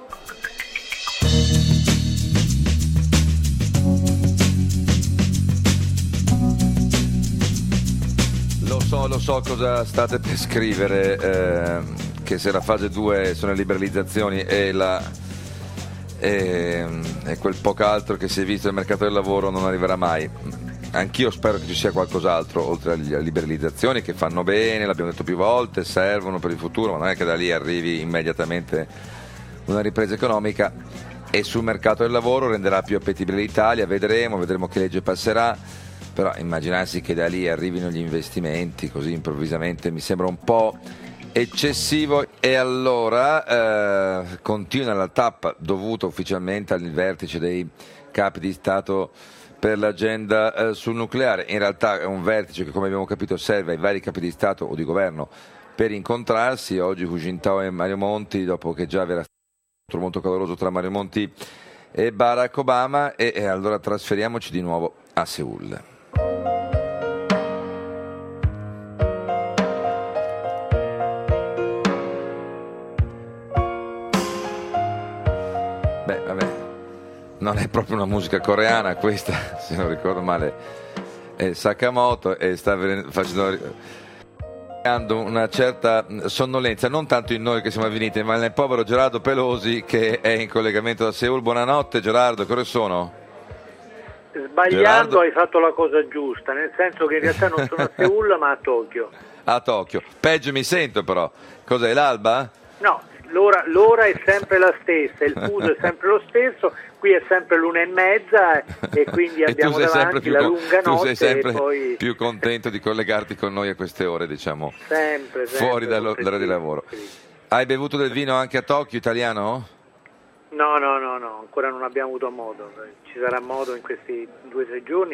Lo so, lo so cosa state per scrivere, eh, che se la fase due sono le liberalizzazioni e, la, e, e quel poco altro che si è visto nel mercato del lavoro non arriverà mai. Anch'io spero che ci sia qualcos'altro oltre alle liberalizzazioni che fanno bene, l'abbiamo detto più volte, servono per il futuro, ma non è che da lì arrivi immediatamente una ripresa economica e sul mercato del lavoro renderà più appetibile l'Italia, vedremo, vedremo che legge passerà. Però immaginarsi che da lì arrivino gli investimenti così improvvisamente mi sembra un po' eccessivo. E allora eh, continua la tappa dovuta ufficialmente al vertice dei capi di Stato per l'agenda eh, sul nucleare. In realtà è un vertice che, come abbiamo capito, serve ai vari capi di Stato o di governo per incontrarsi. Oggi Hu Jintao e Mario Monti, dopo che già era stato un incontro molto caloroso tra Mario Monti e Barack Obama, e, e allora trasferiamoci di nuovo a Seul. Beh, vabbè, non è proprio una musica coreana questa, se non ricordo male, è Sakamoto e sta facendo una certa sonnolenza, non tanto in noi che siamo avveniti, ma nel povero Gerardo Pelosi che è in collegamento da Seul. Buonanotte Gerardo, che ore sono? Sbagliando Gerardo... hai fatto la cosa giusta, nel senso che in realtà non sono a Seul ma a Tokyo. A Tokyo, peggio mi sento però. Cos'è, l'alba? No, l'ora, l'ora è sempre la stessa, il fuso è sempre lo stesso, qui è sempre l'una e mezza e quindi abbiamo e davanti la lunga tu notte. Tu sei sempre e poi... più contento di collegarti con noi a queste ore, diciamo, sempre, sempre fuori dall'ora di lavoro. Hai bevuto del vino anche a Tokyo, italiano? No, no, no, no, ancora non abbiamo avuto modo, ci sarà modo in questi due o tre giorni.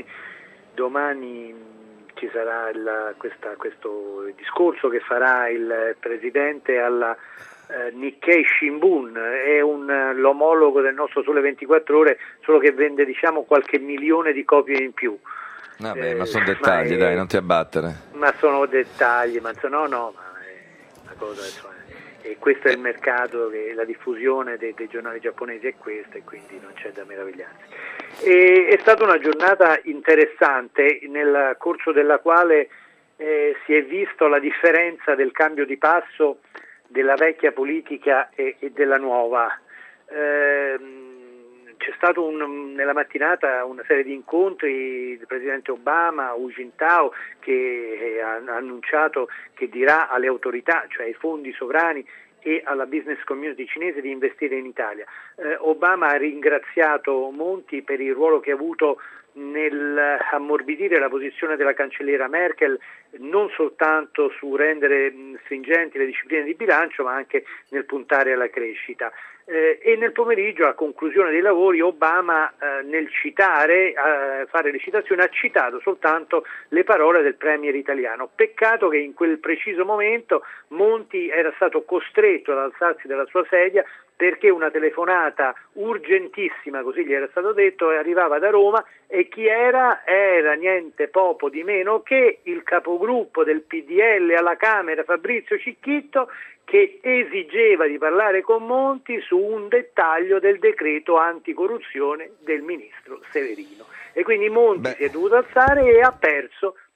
Domani ci sarà il, questa, questo discorso che farà il Presidente alla eh, Nikkei Shimbun, è un, l'omologo del nostro Sole ventiquattro Ore, solo che vende, diciamo, qualche milione di copie in più. Vabbè, eh, ma sono dettagli, ma è, dai, non ti abbattere. Ma sono dettagli, ma no, no, ma è una cosa, insomma, e questo è il mercato, che la diffusione dei, dei giornali giapponesi è questa e quindi non c'è da meravigliarsi. E, è stata una giornata interessante nel corso della quale eh, si è visto la differenza del cambio di passo della vecchia politica e, e della nuova. Eh, c'è stato un, nella mattinata una serie di incontri del Presidente Obama, Hu Jintao, che ha annunciato che dirà alle autorità, cioè ai fondi sovrani e alla business community cinese, di investire in Italia. Eh, Obama ha ringraziato Monti per il ruolo che ha avuto nel ammorbidire la posizione della cancelliera Merkel, non soltanto su rendere stringenti le discipline di bilancio, ma anche nel puntare alla crescita. Eh, e nel pomeriggio, a conclusione dei lavori, Obama eh, nel citare, eh, fare le citazioni, ha citato soltanto le parole del premier italiano. Peccato che in quel preciso momento Monti era stato costretto ad alzarsi dalla sua sedia perché una telefonata urgentissima, così gli era stato detto, arrivava da Roma, e chi era? Era niente poco di meno che il capogruppo del P D L alla Camera, Fabrizio Cicchitto, che esigeva di parlare con Monti su un dettaglio del decreto anticorruzione del ministro Severino. E quindi Monti Beh. si è dovuto alzare e ha perso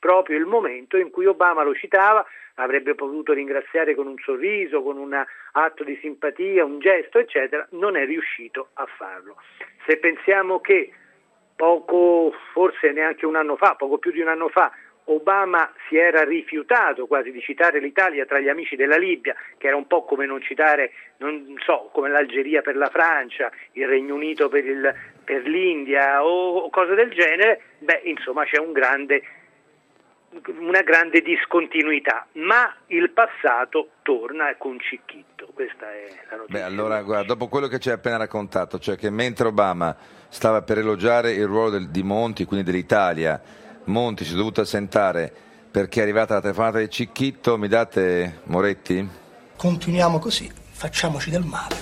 proprio il momento in cui Obama lo citava, avrebbe potuto ringraziare con un sorriso, con un atto di simpatia, un gesto, eccetera, non è riuscito a farlo. Se pensiamo che poco, forse neanche un anno fa, poco più di un anno fa, Obama si era rifiutato quasi di citare l'Italia tra gli amici della Libia, che era un po' come non citare, non so, come l'Algeria per la Francia, il Regno Unito per, il, per l'India o, o cose del genere, beh, insomma c'è un grande, una grande discontinuità, ma il passato torna con Cicchitto, questa è la notizia. Beh, allora, guarda, dopo quello che ci hai appena raccontato, cioè che mentre Obama stava per elogiare il ruolo del, di Monti, quindi dell'Italia, Monti si è dovuto assentare perché è arrivata la telefonata di Cicchitto. Mi date, Moretti? Continuiamo così, facciamoci del male.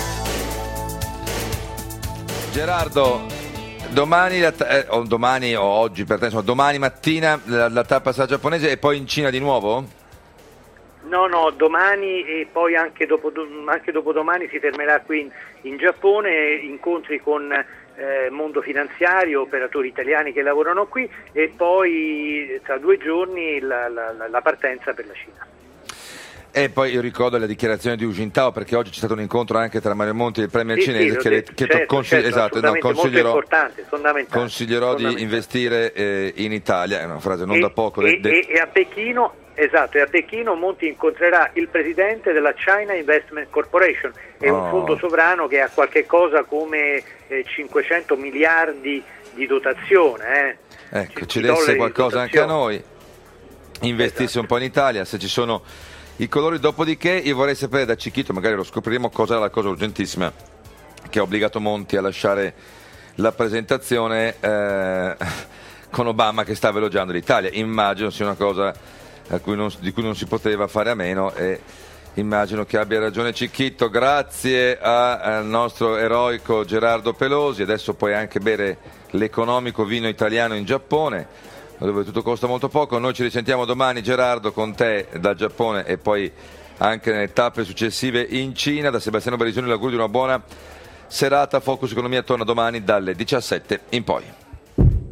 Gerardo, domani, la, eh, o domani o oggi per te, insomma, domani mattina la, la tappa sarà giapponese e poi in Cina di nuovo? No, no, domani e poi anche, dopo, anche dopodomani si fermerà qui in, in Giappone, incontri con eh, mondo finanziario, operatori italiani che lavorano qui e poi tra due giorni la, la, la partenza per la Cina. E poi io ricordo la dichiarazione di Hu Jintao, perché oggi c'è stato un incontro anche tra Mario Monti e il premier sì, cinese, sì, che, detto, che certo, consigli- certo, esatto, no, consiglierò, molto importante, fondamentale, consiglierò fondamentale. di investire eh, in Italia, è una frase non e, da poco. E, de, de... e a Pechino, esatto, e a Pechino Monti incontrerà il presidente della China Investment Corporation, è oh. un fondo sovrano che ha qualche cosa come eh, cinquecento miliardi di dotazione. Eh. Ecco, ci, ci desse qualcosa anche a noi, investisse esatto. un po' in Italia, se ci sono i colori. Dopodiché io vorrei sapere da Cicchitto, magari lo scopriremo, cosa è la cosa urgentissima che ha obbligato Monti a lasciare la presentazione eh, con Obama che stava elogiando l'Italia. Immagino sia una cosa a cui non, di cui non si poteva fare a meno, e immagino che abbia ragione Cicchitto. Grazie a, al nostro eroico Gerardo Pelosi. Adesso puoi anche bere l'economico vino italiano in Giappone, dove tutto costa molto poco. Noi ci risentiamo domani, Gerardo, con te dal Giappone e poi anche nelle tappe successive in Cina. Da Sebastiano Barisoni l'augurio di una buona serata. Focus Economia torna domani dalle diciassette in poi.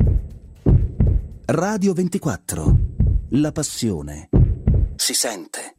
Radio ventiquattro, la passione si sente.